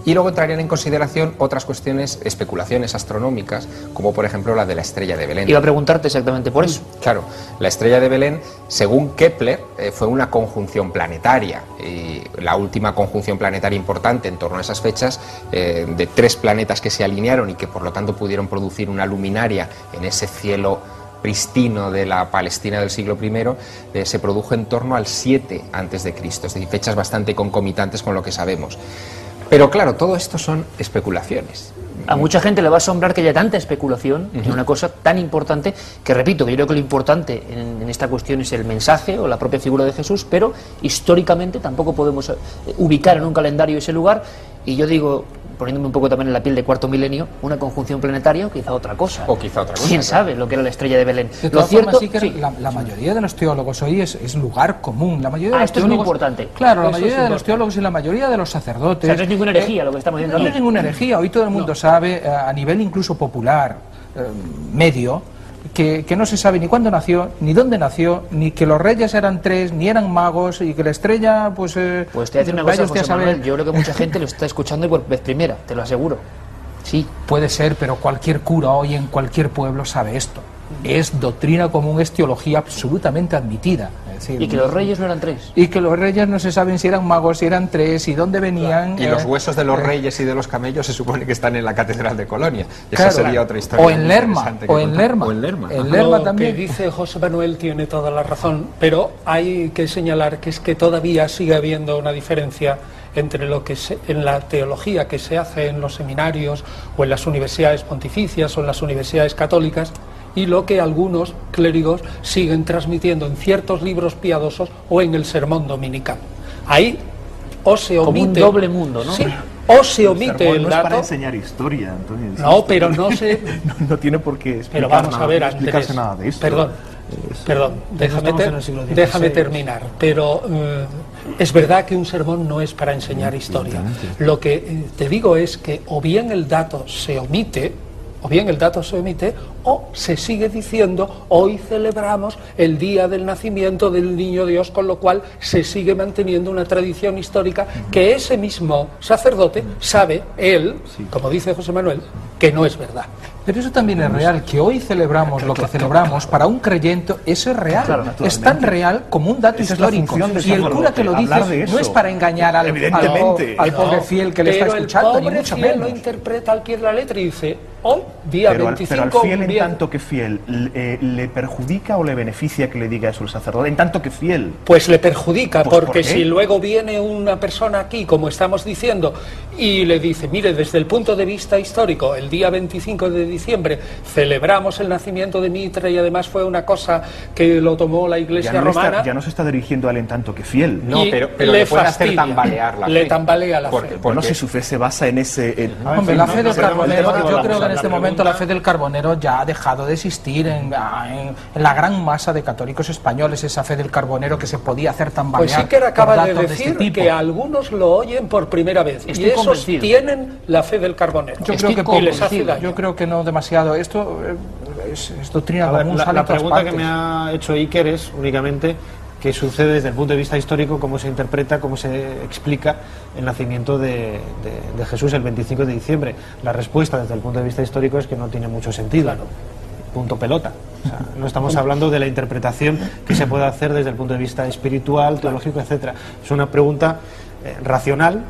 Y luego entrarían en consideración otras cuestiones, especulaciones astronómicas, como por ejemplo la de la estrella de Belén. Iba a preguntarte exactamente por eso. Claro, la estrella de Belén, según Kepler, fue una conjunción planetaria. Y la última conjunción planetaria importante en torno a esas fechas, de 3 planetas que se alinearon y que por lo tanto pudieron producir una luminaria en ese cielo pristino de la Palestina del siglo I, se produjo en torno al 7 a.C., es decir, fechas bastante concomitantes con lo que sabemos. Pero claro, todo esto son especulaciones. A mucha gente le va a asombrar que haya tanta especulación en una cosa tan importante, que repito, que yo creo que lo importante en esta cuestión es el mensaje o la propia figura de Jesús, pero históricamente tampoco podemos ubicar en un calendario ese lugar, y yo digo, poniéndome un poco también en la piel de cuarto milenio, una conjunción planetaria o quizá otra cosa. O quizá otra cosa. ¿Quién sabe lo que era la estrella de Belén? De todas formas, sí que la mayoría de los teólogos hoy es lugar común. La mayoría de los esto teólogos, es muy importante. Claro, la mayoría de los teólogos y la mayoría de los sacerdotes... O sea, no es ninguna herejía lo que estamos diciendo. No es ninguna herejía. Hoy todo el mundo sabe, a nivel incluso popular, medio, que no se sabe ni cuándo nació, ni dónde nació, ni que los reyes eran 3, ni eran magos, y que la estrella, pues te voy a decir una cosa, José Manuel, yo creo que mucha gente lo está escuchando y por vez primera, te lo aseguro. Sí. Puede ser, pero cualquier cura hoy en cualquier pueblo sabe esto. Es doctrina común, es teología absolutamente admitida. Es decir, y que los reyes no eran 3. Y que los reyes no se saben si eran magos, si eran 3, y dónde venían. Y los huesos de los reyes y de los camellos se supone que están en la Catedral de Colonia. Claro, esa sería otra historia. O en Lerma. O en Lerma. En Lerma lo también. Que dice José Manuel tiene toda la razón, pero hay que señalar que es que todavía sigue habiendo una diferencia entre lo que en la teología que se hace en los seminarios o en las universidades pontificias o en las universidades católicas y lo que algunos clérigos siguen transmitiendo en ciertos libros piadosos o en el sermón dominical. Ahí o se omite... Como un doble mundo, ¿no? Sí, o se omite el no dato... es para enseñar historia, Antonio. No, pero no se... no tiene por qué explicar pero vamos a ver, nada, explicarse Andrés, nada de esto. Perdón, déjame terminar, pero es verdad que un sermón no es para enseñar historia. Lo que te digo es que o bien el dato se omite, o se sigue diciendo hoy celebramos el día del nacimiento del niño Dios, con lo cual se sigue manteniendo una tradición histórica que ese mismo sacerdote sabe, él, como dice José Manuel, que no es verdad. Pero eso también es real, que hoy celebramos lo que celebramos, para un creyente eso es real, es tan real como un dato histórico, y el cura que lo dice no es para engañar al pobre fiel que le está escuchando, ni mucho menos. Pero el pobre fiel lo interpreta al pie de la letra y dice, hoy, día 25... Pero al fiel, en tanto que fiel, ¿le perjudica o le beneficia que le diga eso el sacerdote? En tanto que fiel. Pues le perjudica, Pues, porque ¿por qué? si luego viene una persona aquí, como estamos diciendo, y le dice, mire, desde el punto de vista histórico, el día 25 de diciembre celebramos el nacimiento de Mitra y además fue una cosa que lo tomó la Iglesia romana... Ya no se está dirigiendo a él en tanto que fiel. No, pero le puede hacer tambalear la fe. Le tambalea la fe. Bueno, si su fe se basa en ese... Hombre, la fe del Carbonero, yo creo que en este momento la fe del Carbonero ya ha dejado de existir en la gran masa de católicos españoles, esa fe del Carbonero que se podía hacer tambalear. Pues sí que acaba por de datos decir este tipo. que algunos lo oyen por primera vez. Estoy y esos convencido. tienen la fe del Carbonero. Yo creo que y les hace daño. yo creo que no demasiado. Esto es doctrina A ver, común. la pregunta que me ha hecho Iker es únicamente qué sucede desde el punto de vista histórico, cómo se interpreta, cómo se explica el nacimiento de Jesús el 25 de diciembre. La respuesta desde el punto de vista histórico es que no tiene mucho sentido. Punto pelota. O sea, no estamos hablando de la interpretación que se puede hacer desde el punto de vista espiritual, teológico, etcétera. Es una pregunta racional.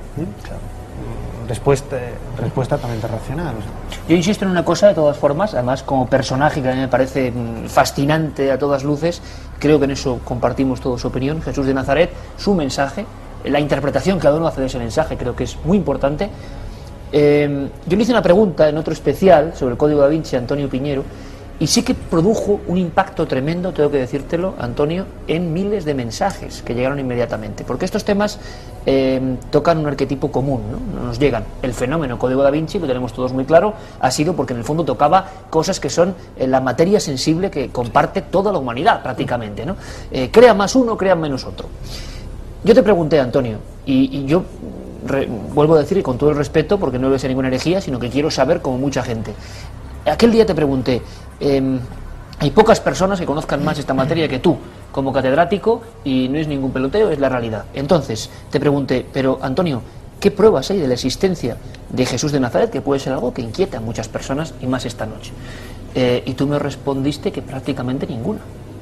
Respuesta también racional. Yo insisto en una cosa, de todas formas, además como personaje que a mí me parece fascinante a todas luces, creo que en eso compartimos todos su opinión, Jesús de Nazaret, su mensaje, la interpretación que cada uno hace de ese mensaje, creo que es muy importante. Yo le hice una pregunta en otro especial sobre el Código Da Vinci a Antonio Piñero, y sí que produjo un impacto tremendo, tengo que decírtelo, Antonio, en miles de mensajes que llegaron inmediatamente. Porque estos temas tocan un arquetipo común, ¿no? Nos llegan. El fenómeno Código Da Vinci, lo tenemos todos muy claro, ha sido porque en el fondo tocaba cosas que son la materia sensible que comparte toda la humanidad prácticamente, ¿no? Crea más uno, crea menos otro. Yo te pregunté, Antonio, y yo vuelvo a decir, y con todo el respeto, porque no voy a ser ninguna herejía, sino que quiero saber como mucha gente. Aquel día te pregunté, hay pocas personas que conozcan más esta materia que tú, como catedrático, y no es ningún peloteo, es la realidad. Entonces, te pregunté, pero Antonio, ¿Qué pruebas hay de la existencia de Jesús de Nazaret? Que puede ser algo que inquieta a muchas personas, y más esta noche. Y tú me respondiste que prácticamente ninguna.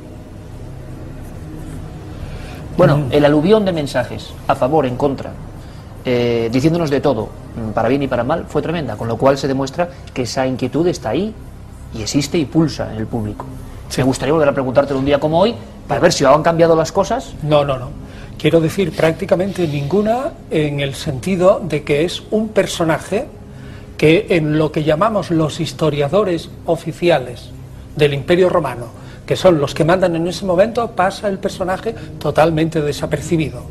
Bueno, el aluvión de mensajes, a favor, en contra, diciéndonos de todo, para bien y para mal, fue tremenda, con lo cual se demuestra que esa inquietud está ahí, y existe y pulsa en el público. Sí. Me gustaría volver a preguntártelo un día como hoy, para ver si han cambiado las cosas. No. Quiero decir, prácticamente ninguna, en el sentido de que es un personaje que en lo que llamamos los historiadores oficiales del Imperio Romano, que son los que mandan en ese momento, pasa el personaje totalmente desapercibido.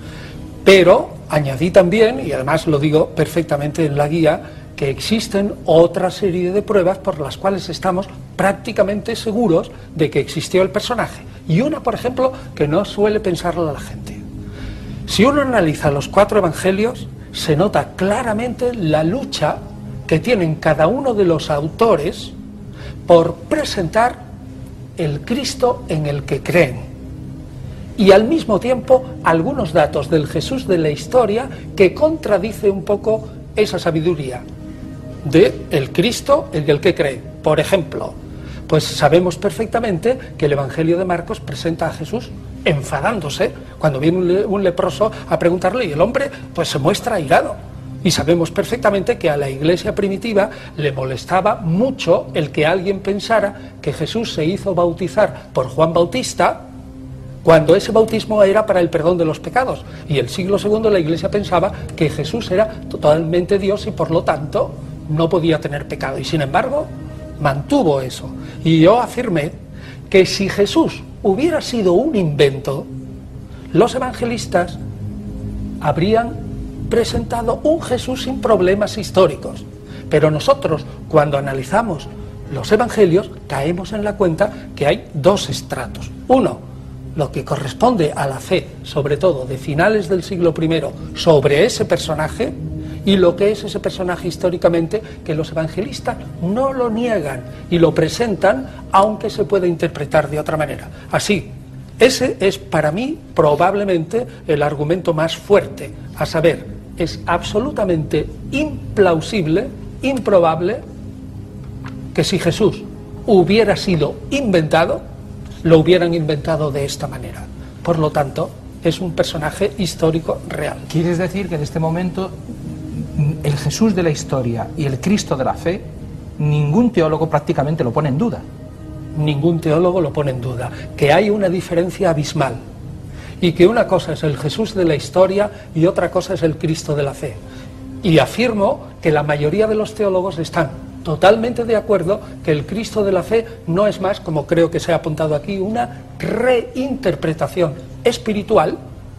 Pero añadí también, y además lo digo perfectamente en la guía, que existen otra serie de pruebas por las cuales estamos prácticamente seguros de que existió el personaje. Y una, por ejemplo, que no suele pensarlo la gente. Si uno analiza los 4 evangelios, se nota claramente la lucha que tienen cada uno de los autores por presentar el Cristo en el que creen. Y al mismo tiempo algunos datos del Jesús de la historia que contradice un poco esa sabiduría de el Cristo en el que creen. Por ejemplo, pues sabemos perfectamente que el Evangelio de Marcos presenta a Jesús enfadándose cuando viene un leproso a preguntarle, y el hombre pues se muestra airado. Y sabemos perfectamente que a la iglesia primitiva le molestaba mucho el que alguien pensara que Jesús se hizo bautizar por Juan Bautista cuando ese bautismo era para el perdón de los pecados. Y el siglo II la iglesia pensaba que Jesús era totalmente Dios y por lo tanto no podía tener pecado. Y sin embargo mantuvo eso. Y yo afirmé que si Jesús hubiera sido un invento, los evangelistas habrían presentado un Jesús sin problemas históricos. Pero nosotros, cuando analizamos los evangelios, caemos en la cuenta que hay 2 estratos. Uno, lo que corresponde a la fe, sobre todo de finales del siglo I, sobre ese personaje, y lo que es ese personaje históricamente, que los evangelistas no lo niegan y lo presentan, aunque se pueda interpretar de otra manera. Así, ese es para mí probablemente el argumento más fuerte, a saber, es absolutamente implausible, improbable, que si Jesús hubiera sido inventado, lo hubieran inventado de esta manera. Por lo tanto, es un personaje histórico real. ¿Quieres decir que en este momento el Jesús de la historia y el Cristo de la fe, ningún teólogo prácticamente lo pone en duda? Ningún teólogo lo pone en duda. Que hay una diferencia abismal. Y que una cosa es el Jesús de la historia y otra cosa es el Cristo de la fe. Y afirmo que la mayoría de los teólogos están totalmente de acuerdo que el Cristo de la fe no es más, como creo que se ha apuntado aquí, una reinterpretación espiritual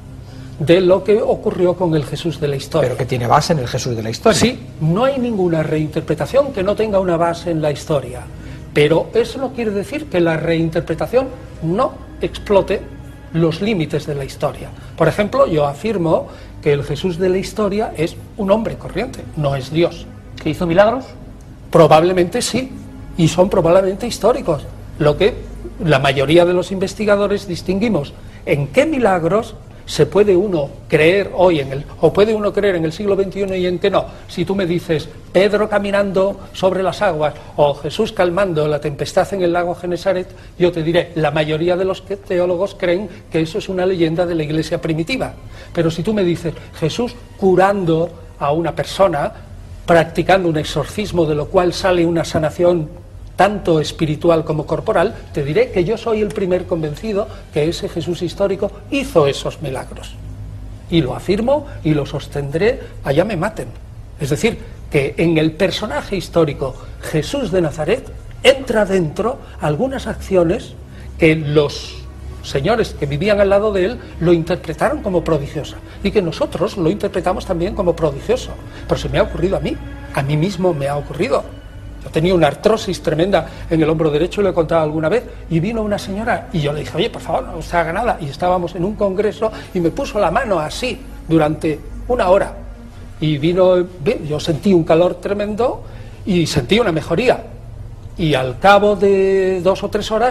de lo que ocurrió con el Jesús de la historia. Pero que tiene base en el Jesús de la historia. Sí, no hay ninguna reinterpretación que no tenga una base en la historia. Pero eso no quiere decir que la reinterpretación no explote los límites de la historia. Por ejemplo, yo afirmo que el Jesús de la historia es un hombre corriente, no es Dios. ¿Que hizo milagros? Probablemente sí, y son probablemente históricos. Lo que la mayoría de los investigadores distinguimos en qué milagros se puede uno creer hoy o puede uno creer en el siglo XXI y en qué no. Si tú me dices Pedro caminando sobre las aguas o Jesús calmando la tempestad en el lago Genesaret, yo te diré, la mayoría de los teólogos creen que eso es una leyenda de la iglesia primitiva. Pero si tú me dices Jesús curando a una persona, practicando un exorcismo de lo cual sale una sanación tanto espiritual como corporal, te diré que yo soy el primer convencido que ese Jesús histórico hizo esos milagros. Y lo afirmo y lo sostendré allá me maten. Es decir, que en el personaje histórico Jesús de Nazaret entra dentro algunas acciones que los señores que vivían al lado de él lo interpretaron como prodigiosa y que nosotros lo interpretamos también como prodigioso. Pero se me ha ocurrido a mí mismo me ha ocurrido. Yo tenía una artrosis tremenda en el hombro derecho, lo he contado alguna vez, y vino una señora y yo le dije, oye, por favor, no se haga nada. Y estábamos en un congreso y me puso la mano así durante 1 hora. Y vino, yo sentí un calor tremendo y sentí una mejoría. Y al cabo de 2 o 3 horas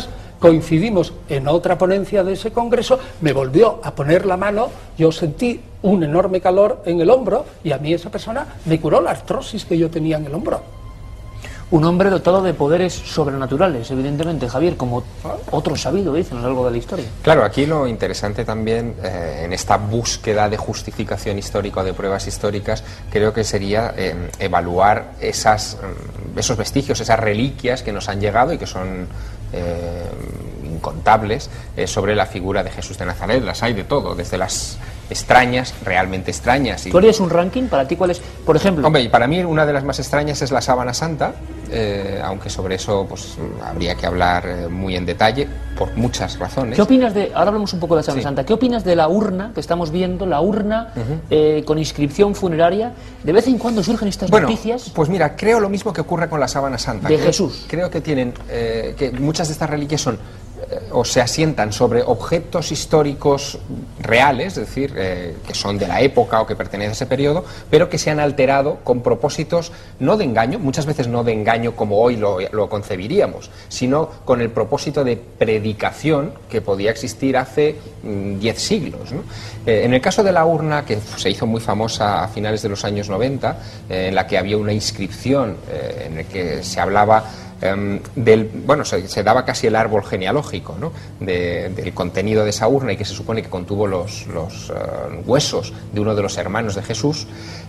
coincidimos en otra ponencia de ese congreso, me volvió a poner la mano, yo sentí un enorme calor en el hombro y a mí esa persona me curó la artrosis que yo tenía en el hombro. Un hombre dotado de poderes sobrenaturales, evidentemente, Javier, como otros sabido dicen a lo largo de la historia. Claro, aquí lo interesante también en esta búsqueda de justificación histórica o de pruebas históricas, creo que sería evaluar esos vestigios, esas reliquias que nos han llegado y que son incontables sobre la figura de Jesús de Nazaret. Las hay de todo, desde las extrañas, realmente extrañas. ¿Tú harías un ranking? ¿Para ti cuál es? Por ejemplo... Hombre, y para mí una de las más extrañas es la sábana santa, aunque sobre eso pues habría que hablar muy en detalle, por muchas razones. ¿Qué opinas de... Ahora hablamos un poco de la sábana santa. ¿Qué opinas de la urna que estamos viendo, la urna con inscripción funeraria? ¿De vez en cuando surgen estas noticias? Pues mira, creo lo mismo que ocurre con la sábana santa. De Jesús. Creo que tienen... que muchas de estas reliquias son... o se asientan sobre objetos históricos reales, es decir, que son de la época o que pertenecen a ese periodo, pero que se han alterado con propósitos no de engaño, muchas veces no de engaño como hoy lo concebiríamos, sino con el propósito de predicación que podía existir hace 10 siglos, ¿no? En el caso de la urna, que se hizo muy famosa a finales de los años 90, en la que había una inscripción en la que se hablaba se daba casi el árbol genealógico, ¿no? del contenido de esa urna, y que se supone que contuvo los huesos de uno de los hermanos de Jesús.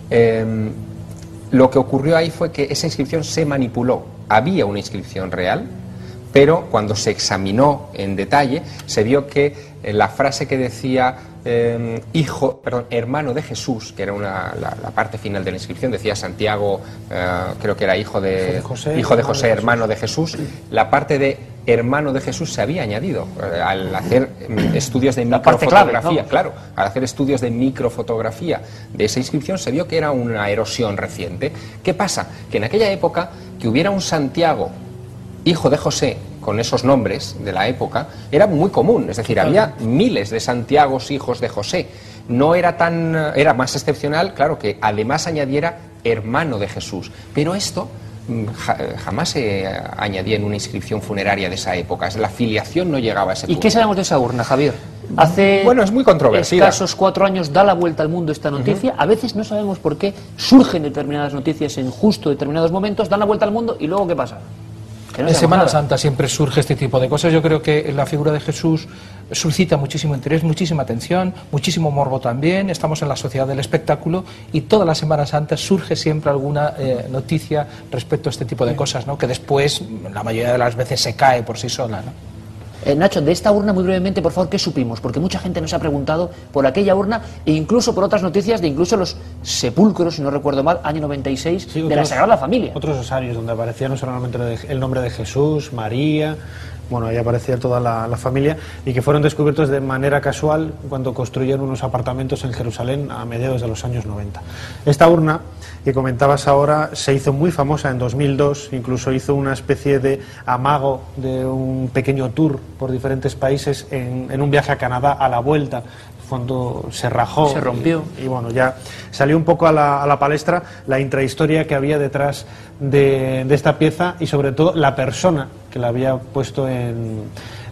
Lo que ocurrió ahí fue que esa inscripción se manipuló. Había una inscripción real, pero cuando se examinó en detalle se vio que la frase que decía hermano de Jesús, que era la parte final de la inscripción, decía Santiago, creo que era hijo de José, hermano de Jesús. La parte de hermano de Jesús se había añadido al hacer estudios de microfotografía. Claro, al hacer estudios de microfotografía de esa inscripción se vio que era una erosión reciente. ¿Qué pasa? Que en aquella época que hubiera un Santiago, hijo de José, con esos nombres de la época, era muy común, es decir, había miles de Santiagos hijos de José. Era más excepcional, claro, que además añadiera hermano de Jesús. Pero esto jamás se añadía en una inscripción funeraria de esa época. La filiación no llegaba a ese punto. ¿Y qué sabemos de esa urna, Javier? Es muy controvertida. Escasos 4 años da la vuelta al mundo esta noticia. A veces no sabemos por qué surgen determinadas noticias en justo determinados momentos, dan la vuelta al mundo y luego ¿qué pasa? En Semana Santa siempre surge este tipo de cosas. Yo creo que la figura de Jesús suscita muchísimo interés, muchísima atención, muchísimo morbo también. Estamos en la sociedad del espectáculo y toda la Semana Santa surge siempre alguna noticia respecto a este tipo de cosas, ¿no? Que después, la mayoría de las veces, se cae por sí sola, ¿no? Nacho, de esta urna, muy brevemente, por favor, ¿qué supimos? Porque mucha gente nos ha preguntado por aquella urna e incluso por otras noticias de incluso los sepulcros, si no recuerdo mal, año 96, de la Sagrada Familia. Otros osarios donde aparecía no solamente el nombre de Jesús, María, bueno, ahí aparecía toda la familia, y que fueron descubiertos de manera casual cuando construyeron unos apartamentos en Jerusalén a mediados de los años 90. Esta urna que comentabas ahora se hizo muy famosa en 2002, incluso hizo una especie de amago de un pequeño tour por diferentes países en un viaje a Canadá a la vuelta. Cuando se rajó, se rompió y bueno, ya salió un poco a la palestra la intrahistoria que había detrás de esta pieza y sobre todo la persona que la había puesto en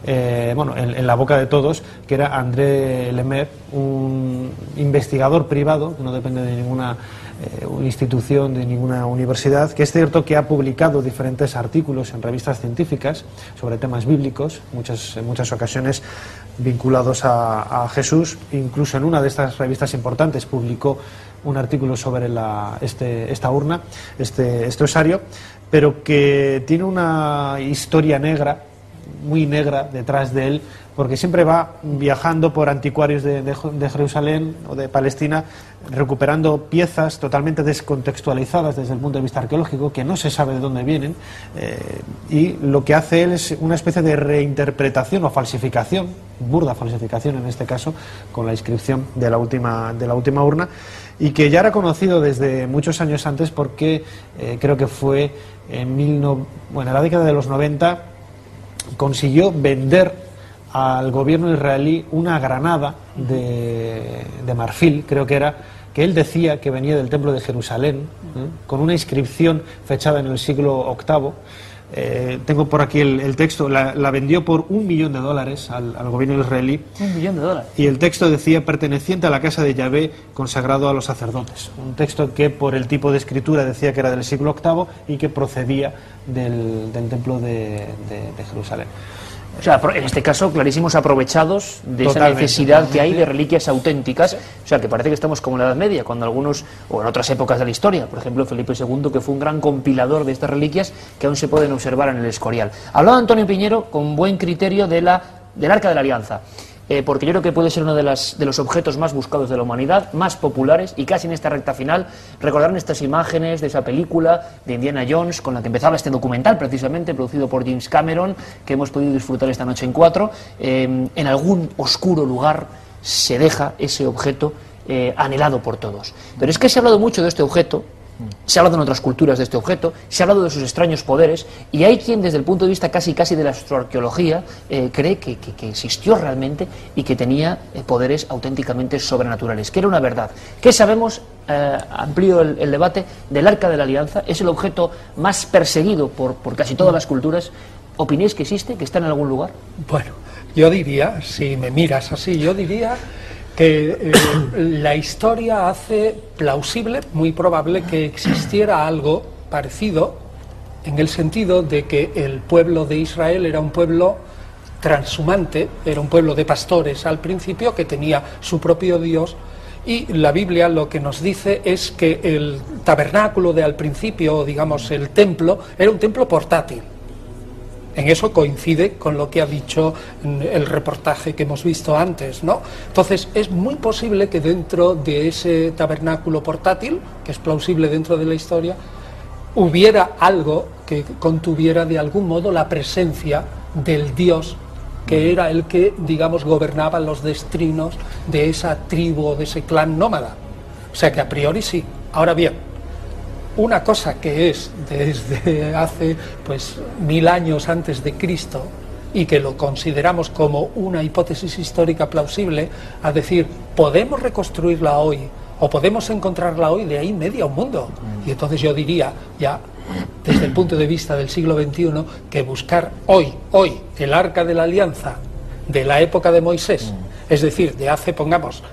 la boca de todos, que era André Lemaire, un investigador privado que no depende de ninguna institución, de ninguna universidad, que es cierto que ha publicado diferentes artículos en revistas científicas sobre temas bíblicos, en muchas ocasiones vinculados a Jesús. Incluso en una de estas revistas importantes publicó un artículo sobre esta urna, este osario, pero que tiene una historia negra, muy negra, detrás de él, porque siempre va viajando por anticuarios de Jerusalén o de Palestina, recuperando piezas totalmente descontextualizadas desde el punto de vista arqueológico, que no se sabe de dónde vienen, y lo que hace él es una especie de reinterpretación o falsificación, burda falsificación en este caso, con la inscripción de la última urna, y que ya era conocido desde muchos años antes porque creo que fue en la década de los 90, consiguió vender al gobierno israelí una granada de marfil, creo que era, que él decía que venía del templo de Jerusalén, con una inscripción fechada en el siglo VIII, tengo por aquí el texto, la vendió por $1 millón al gobierno israelí. $1 millón. Y el texto decía: perteneciente a la casa de Yahvé, consagrado a los sacerdotes. Un texto que por el tipo de escritura decía que era del siglo VIII y que procedía del templo de Jerusalén. O sea, en este caso, clarísimos aprovechados de esa necesidad que hay de reliquias auténticas. Sí. O sea, que parece que estamos como en la Edad Media, cuando algunos, o en otras épocas de la historia, por ejemplo, Felipe II, que fue un gran compilador de estas reliquias que aún se pueden observar en el Escorial. Hablaba Antonio Piñero con buen criterio del Arca de la Alianza. Porque yo creo que puede ser uno de los objetos más buscados de la humanidad, más populares, y casi en esta recta final recordarán estas imágenes de esa película de Indiana Jones, con la que empezaba este documental, precisamente, producido por James Cameron, que hemos podido disfrutar esta noche en 4. En algún oscuro lugar se deja ese objeto anhelado por todos. Pero es que se ha hablado mucho de este objeto, se ha hablado en otras culturas de este objeto, se ha hablado de sus extraños poderes, y hay quien desde el punto de vista casi de la astroarqueología cree que existió realmente y que tenía poderes auténticamente sobrenaturales, que era una verdad. ¿Qué sabemos? Amplío el debate del Arca de la Alianza. Es el objeto más perseguido por casi todas las culturas. ¿Opináis que existe, que está en algún lugar? Bueno, yo diría, si me miras así, yo diría que la historia hace plausible, muy probable, que existiera algo parecido, en el sentido de que el pueblo de Israel era un pueblo transhumante, era un pueblo de pastores al principio, que tenía su propio Dios, y la Biblia lo que nos dice es que el tabernáculo de al principio, digamos el templo, era un templo portátil. En eso coincide con lo que ha dicho el reportaje que hemos visto antes, ¿no? Entonces, es muy posible que dentro de ese tabernáculo portátil, que es plausible dentro de la historia, hubiera algo que contuviera de algún modo la presencia del Dios que era el que, digamos, gobernaba los destinos de esa tribu o de ese clan nómada. O sea que a priori sí. Ahora bien, una cosa que es desde hace 1000 años antes de Cristo y que lo consideramos como una hipótesis histórica plausible, a decir, podemos reconstruirla hoy o podemos encontrarla hoy, de ahí media un mundo. Y entonces yo diría, ya desde el punto de vista del siglo XXI, que buscar hoy el Arca de la Alianza de la época de Moisés, es decir, de hace, pongamos,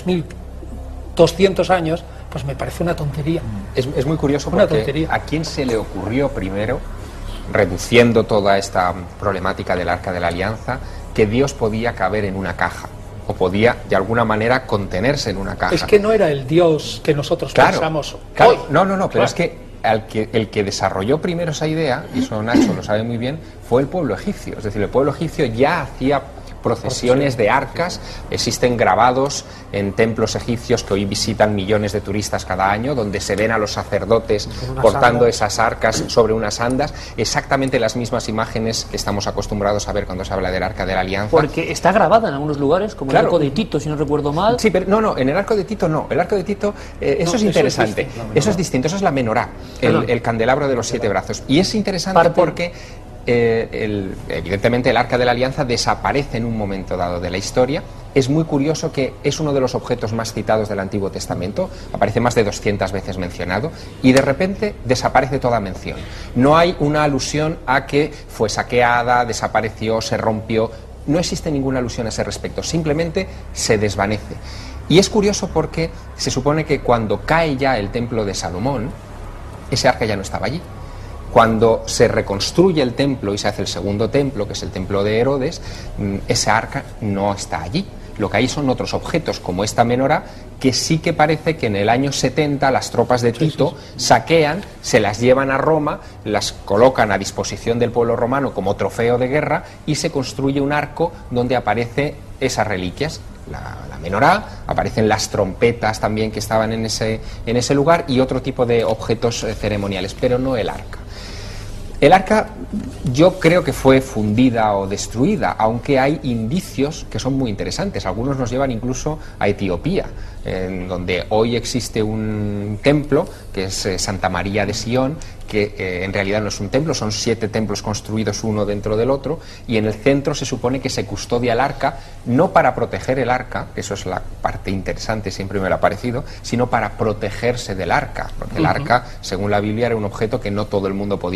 3200 años, pues me parece una tontería. Es muy curioso porque ¿a quién se le ocurrió primero, reduciendo toda esta problemática del Arca de la Alianza, que Dios podía caber en una caja? O podía, de alguna manera, contenerse en una caja. Es que no era el Dios que nosotros pensamos hoy. No, pero es que el que desarrolló primero esa idea, y eso Nacho lo sabe muy bien, fue el pueblo egipcio. Es decir, el pueblo egipcio ya hacía procesiones de arcas, existen grabados en templos egipcios que hoy visitan millones de turistas cada año, donde se ven a los sacerdotes portando esas arcas sobre unas andas, exactamente las mismas imágenes que estamos acostumbrados a ver cuando se habla del Arca de la Alianza. Porque está grabada en algunos lugares, como el Arco de Tito, si no recuerdo mal. Sí, pero no, en el Arco de Tito no. El Arco de Tito, eso es interesante. Eso es distinto, eso es la menorá, el candelabro de los 7 brazos. Y es interesante porque evidentemente el Arca de la Alianza desaparece en un momento dado de la historia. Es muy curioso que es uno de los objetos más citados del Antiguo Testamento, aparece más de 200 veces mencionado, y de repente desaparece toda mención. No hay una alusión a que fue saqueada, desapareció, se rompió. No existe ninguna alusión a ese respecto, simplemente se desvanece. Y es curioso porque se supone que cuando cae ya el templo de Salomón, ese arca ya no estaba allí. Cuando se reconstruye el templo y se hace el segundo templo, que es el templo de Herodes, ese arca no está allí. Lo que hay son otros objetos, como esta menorá, que sí que parece que en el año 70 las tropas de Tito saquean, se las llevan a Roma, las colocan a disposición del pueblo romano como trofeo de guerra, y se construye un arco donde aparece esas reliquias. La menorá, aparecen las trompetas también que estaban en ese lugar, y otro tipo de objetos ceremoniales, pero no el arca. El arca yo creo que fue fundida o destruida, aunque hay indicios que son muy interesantes. Algunos nos llevan incluso a Etiopía, en donde hoy existe un templo, que es Santa María de Sion, que en realidad no es un templo, son 7 templos construidos uno dentro del otro, y en el centro se supone que se custodia el arca, no para proteger el arca, que eso es la parte interesante, siempre me lo ha parecido, sino para protegerse del arca, porque el arca, según la Biblia, era un objeto que no todo el mundo podía tocar. Un objeto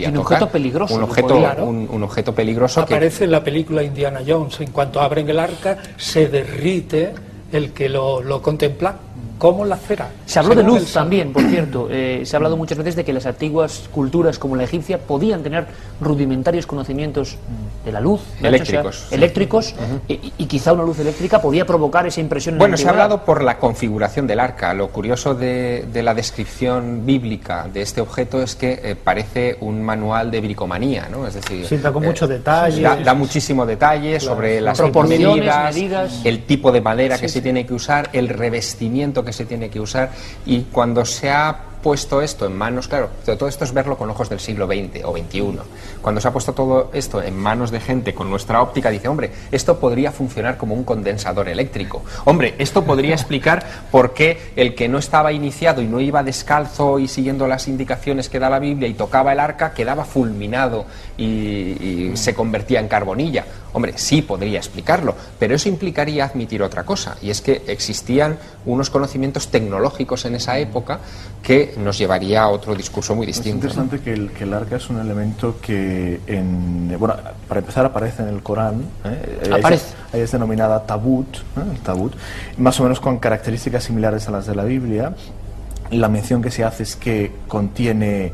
peligroso. Un objeto, Claro. un objeto peligroso que... Aparece en la película Indiana Jones. En cuanto abren el arca, se derrite el que lo contempla como la cera. Se habló de Según luz el sol. también, por cierto. Se ha hablado muchas veces de que las antiguas culturas como la egipcia podían tener rudimentarios conocimientos de la luz. Eléctricos. Eléctricos, y quizá una luz eléctrica podía provocar esa impresión en Bueno, la se ha antigüedad. hablado por la configuración del arca. Lo curioso de la descripción bíblica de este objeto es que parece un manual de bricomanía, ¿no? Es decir, Sienta con mucho detalle. Da muchísimo detalle sobre las Proporciones, medidas, medidas. el tipo de madera que se tiene que usar, el revestimiento que se tiene que usar, y cuando se ha puesto esto en manos, claro, todo esto es verlo con ojos del siglo XX o XXI. Cuando se ha puesto todo esto en manos de gente con nuestra óptica, dice, hombre, esto podría funcionar como un condensador eléctrico. Hombre, esto podría explicar por qué el que no estaba iniciado y no iba descalzo y siguiendo las indicaciones que da la Biblia y tocaba el arca, quedaba fulminado y se convertía en carbonilla. Hombre, sí podría explicarlo, pero eso implicaría admitir otra cosa, y es que existían unos conocimientos tecnológicos en esa época que nos llevaría a otro discurso muy distinto. Es interesante que el arca es un elemento que, bueno, para empezar aparece en el Corán. Aparece. Ahí es denominada tabut, el tabut, más o menos con características similares a las de la Biblia. La mención que se hace es que contiene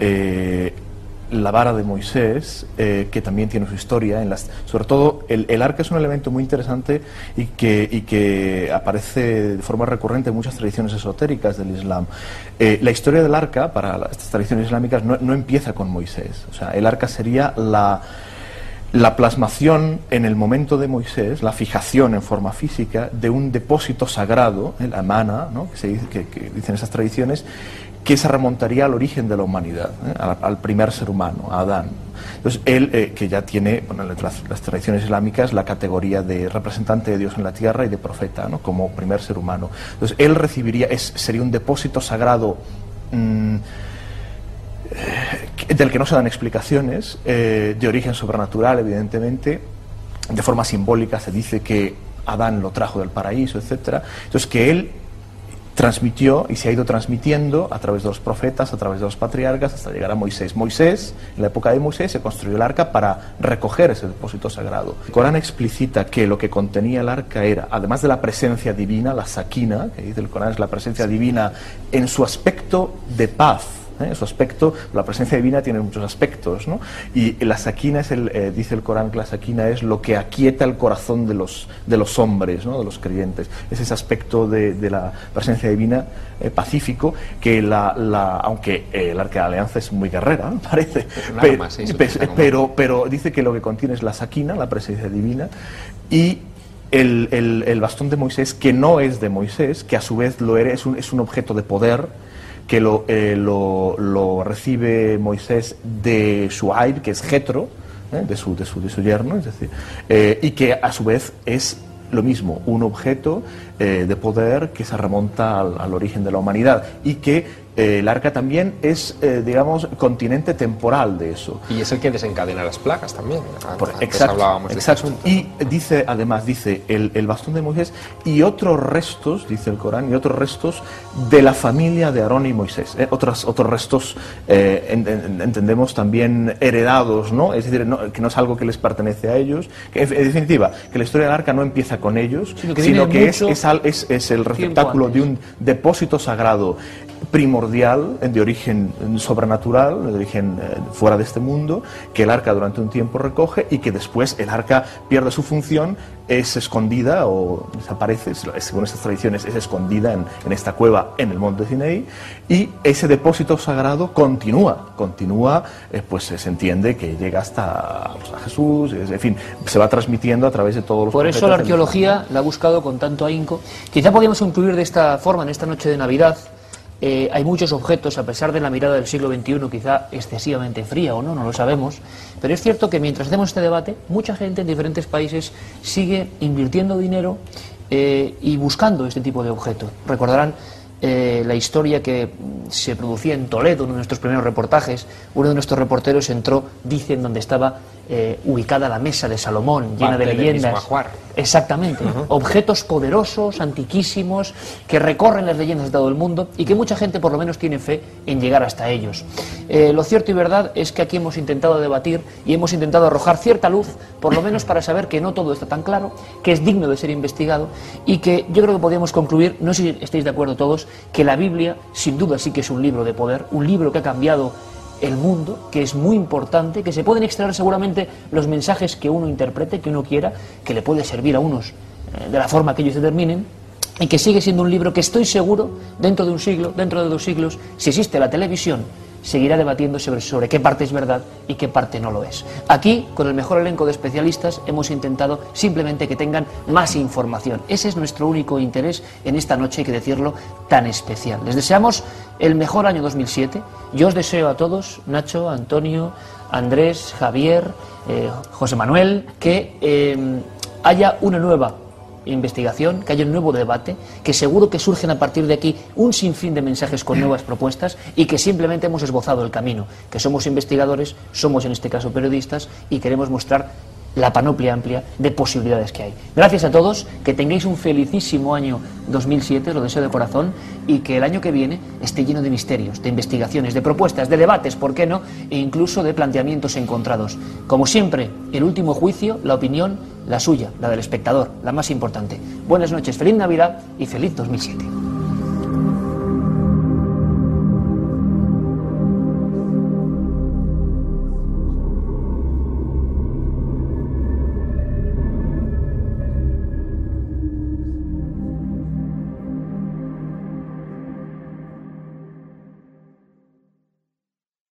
la vara de Moisés, que también tiene su historia. Sobre todo, el arca es un elemento muy interesante y que aparece de forma recurrente en muchas tradiciones esotéricas del Islam. La historia del arca, para estas tradiciones islámicas, no empieza con Moisés. O sea, el arca sería la plasmación en el momento de Moisés, la fijación en forma física de un depósito sagrado, la mana, ¿no? que dicen esas tradiciones, que se remontaría al origen de la humanidad, al primer ser humano, a Adán. Entonces, él, que ya tiene, bueno, las tradiciones islámicas, la categoría de representante de Dios en la tierra y de profeta, ¿no? Como primer ser humano. Entonces, él recibiría, sería un depósito sagrado del que no se dan explicaciones, de origen sobrenatural, evidentemente. De forma simbólica se dice que Adán lo trajo del paraíso, etcétera. Entonces, que él transmitió y se ha ido transmitiendo a través de los profetas, a través de los patriarcas, hasta llegar a Moisés. Moisés, en la época de Moisés, se construyó el arca para recoger ese depósito sagrado. El Corán explicita que lo que contenía el arca era, además de la presencia divina, la sakina, que dice el Corán es la presencia divina en su aspecto de paz. Su aspecto, la presencia divina tiene muchos aspectos, ¿no? Y la sakina es dice el Corán que la sakina es lo que aquieta el corazón de los hombres, ¿no? De los creyentes. Es ese aspecto de la presencia divina pacífico, que aunque el Arca de la Alianza es muy guerrera, ¿no? Parece, pero dice que lo que contiene es la sakina, la presencia divina, y el bastón de Moisés, que no es de Moisés, que a su vez es un objeto de poder, que lo recibe Moisés de Shuaib, que es Jetro, de su yerno, es decir, y que a su vez es lo mismo, un objeto de poder que se remonta al origen de la humanidad, y que el arca también es, digamos, continente temporal de eso. Y es el que desencadena las plagas también. Exacto, hablábamos de exacto. este Y dice el bastón de Moisés y otros restos, dice el Corán, y otros restos de la familia de Aarón y Moisés. Otros restos, entendemos también heredados, ¿no? Es decir, que no es algo que les pertenece a ellos. Que, en definitiva, que la historia del arca no empieza con ellos, sino que es el receptáculo de un depósito sagrado primordial, de origen sobrenatural, de origen fuera de este mundo, que el arca durante un tiempo recoge, y que después el arca pierde su función, es escondida o desaparece, según estas tradiciones, es escondida en esta cueva en el monte Sinaí, y ese depósito sagrado continúa, pues se entiende que llega hasta Jesús, en fin, se va transmitiendo a través de todos los profetas. Por eso la arqueología la ha buscado con tanto ahínco. Quizá podríamos concluir de esta forma, en esta noche de Navidad. Hay muchos objetos, a pesar de la mirada del siglo XXI, quizá excesivamente fría o no lo sabemos, pero es cierto que mientras hacemos este debate, mucha gente en diferentes países sigue invirtiendo dinero y buscando este tipo de objetos. Recordarán la historia que se producía en Toledo, uno de nuestros primeros reportajes. Uno de nuestros reporteros entró, dicen, donde estaba ubicada la mesa de Salomón, llena de leyendas. Exactamente, objetos poderosos, antiquísimos, que recorren las leyendas de todo el mundo y que mucha gente por lo menos tiene fe en llegar hasta ellos. Lo cierto y verdad es que aquí hemos intentado debatir y hemos intentado arrojar cierta luz, por lo menos para saber que no todo está tan claro, que es digno de ser investigado y que yo creo que podríamos concluir, no sé si estáis de acuerdo todos, que la Biblia sin duda sí que es un libro de poder, un libro que ha cambiado el mundo, que es muy importante, que se pueden extraer seguramente los mensajes que uno interprete, que uno quiera, que le puede servir a unos de la forma que ellos determinen, y que sigue siendo un libro que estoy seguro, dentro de un siglo, dentro de 2 siglos, si existe la televisión, seguirá debatiendo sobre qué parte es verdad y qué parte no lo es. Aquí, con el mejor elenco de especialistas, hemos intentado simplemente que tengan más información. Ese es nuestro único interés en esta noche, hay que decirlo, tan especial. Les deseamos el mejor año 2007. Yo os deseo a todos, Nacho, Antonio, Andrés, Javier, José Manuel, que haya una nueva investigación, que haya un nuevo debate, que seguro que surgen a partir de aquí un sinfín de mensajes con nuevas propuestas y que simplemente hemos esbozado el camino, que somos investigadores, somos en este caso periodistas y queremos mostrar la panoplia amplia de posibilidades que hay. Gracias a todos, que tengáis un felicísimo año 2007, lo deseo de corazón, y que el año que viene esté lleno de misterios, de investigaciones, de propuestas, de debates, ¿por qué no?, e incluso de planteamientos encontrados. Como siempre, el último juicio, la opinión, la suya, la del espectador, la más importante. Buenas noches, feliz Navidad y feliz 2007.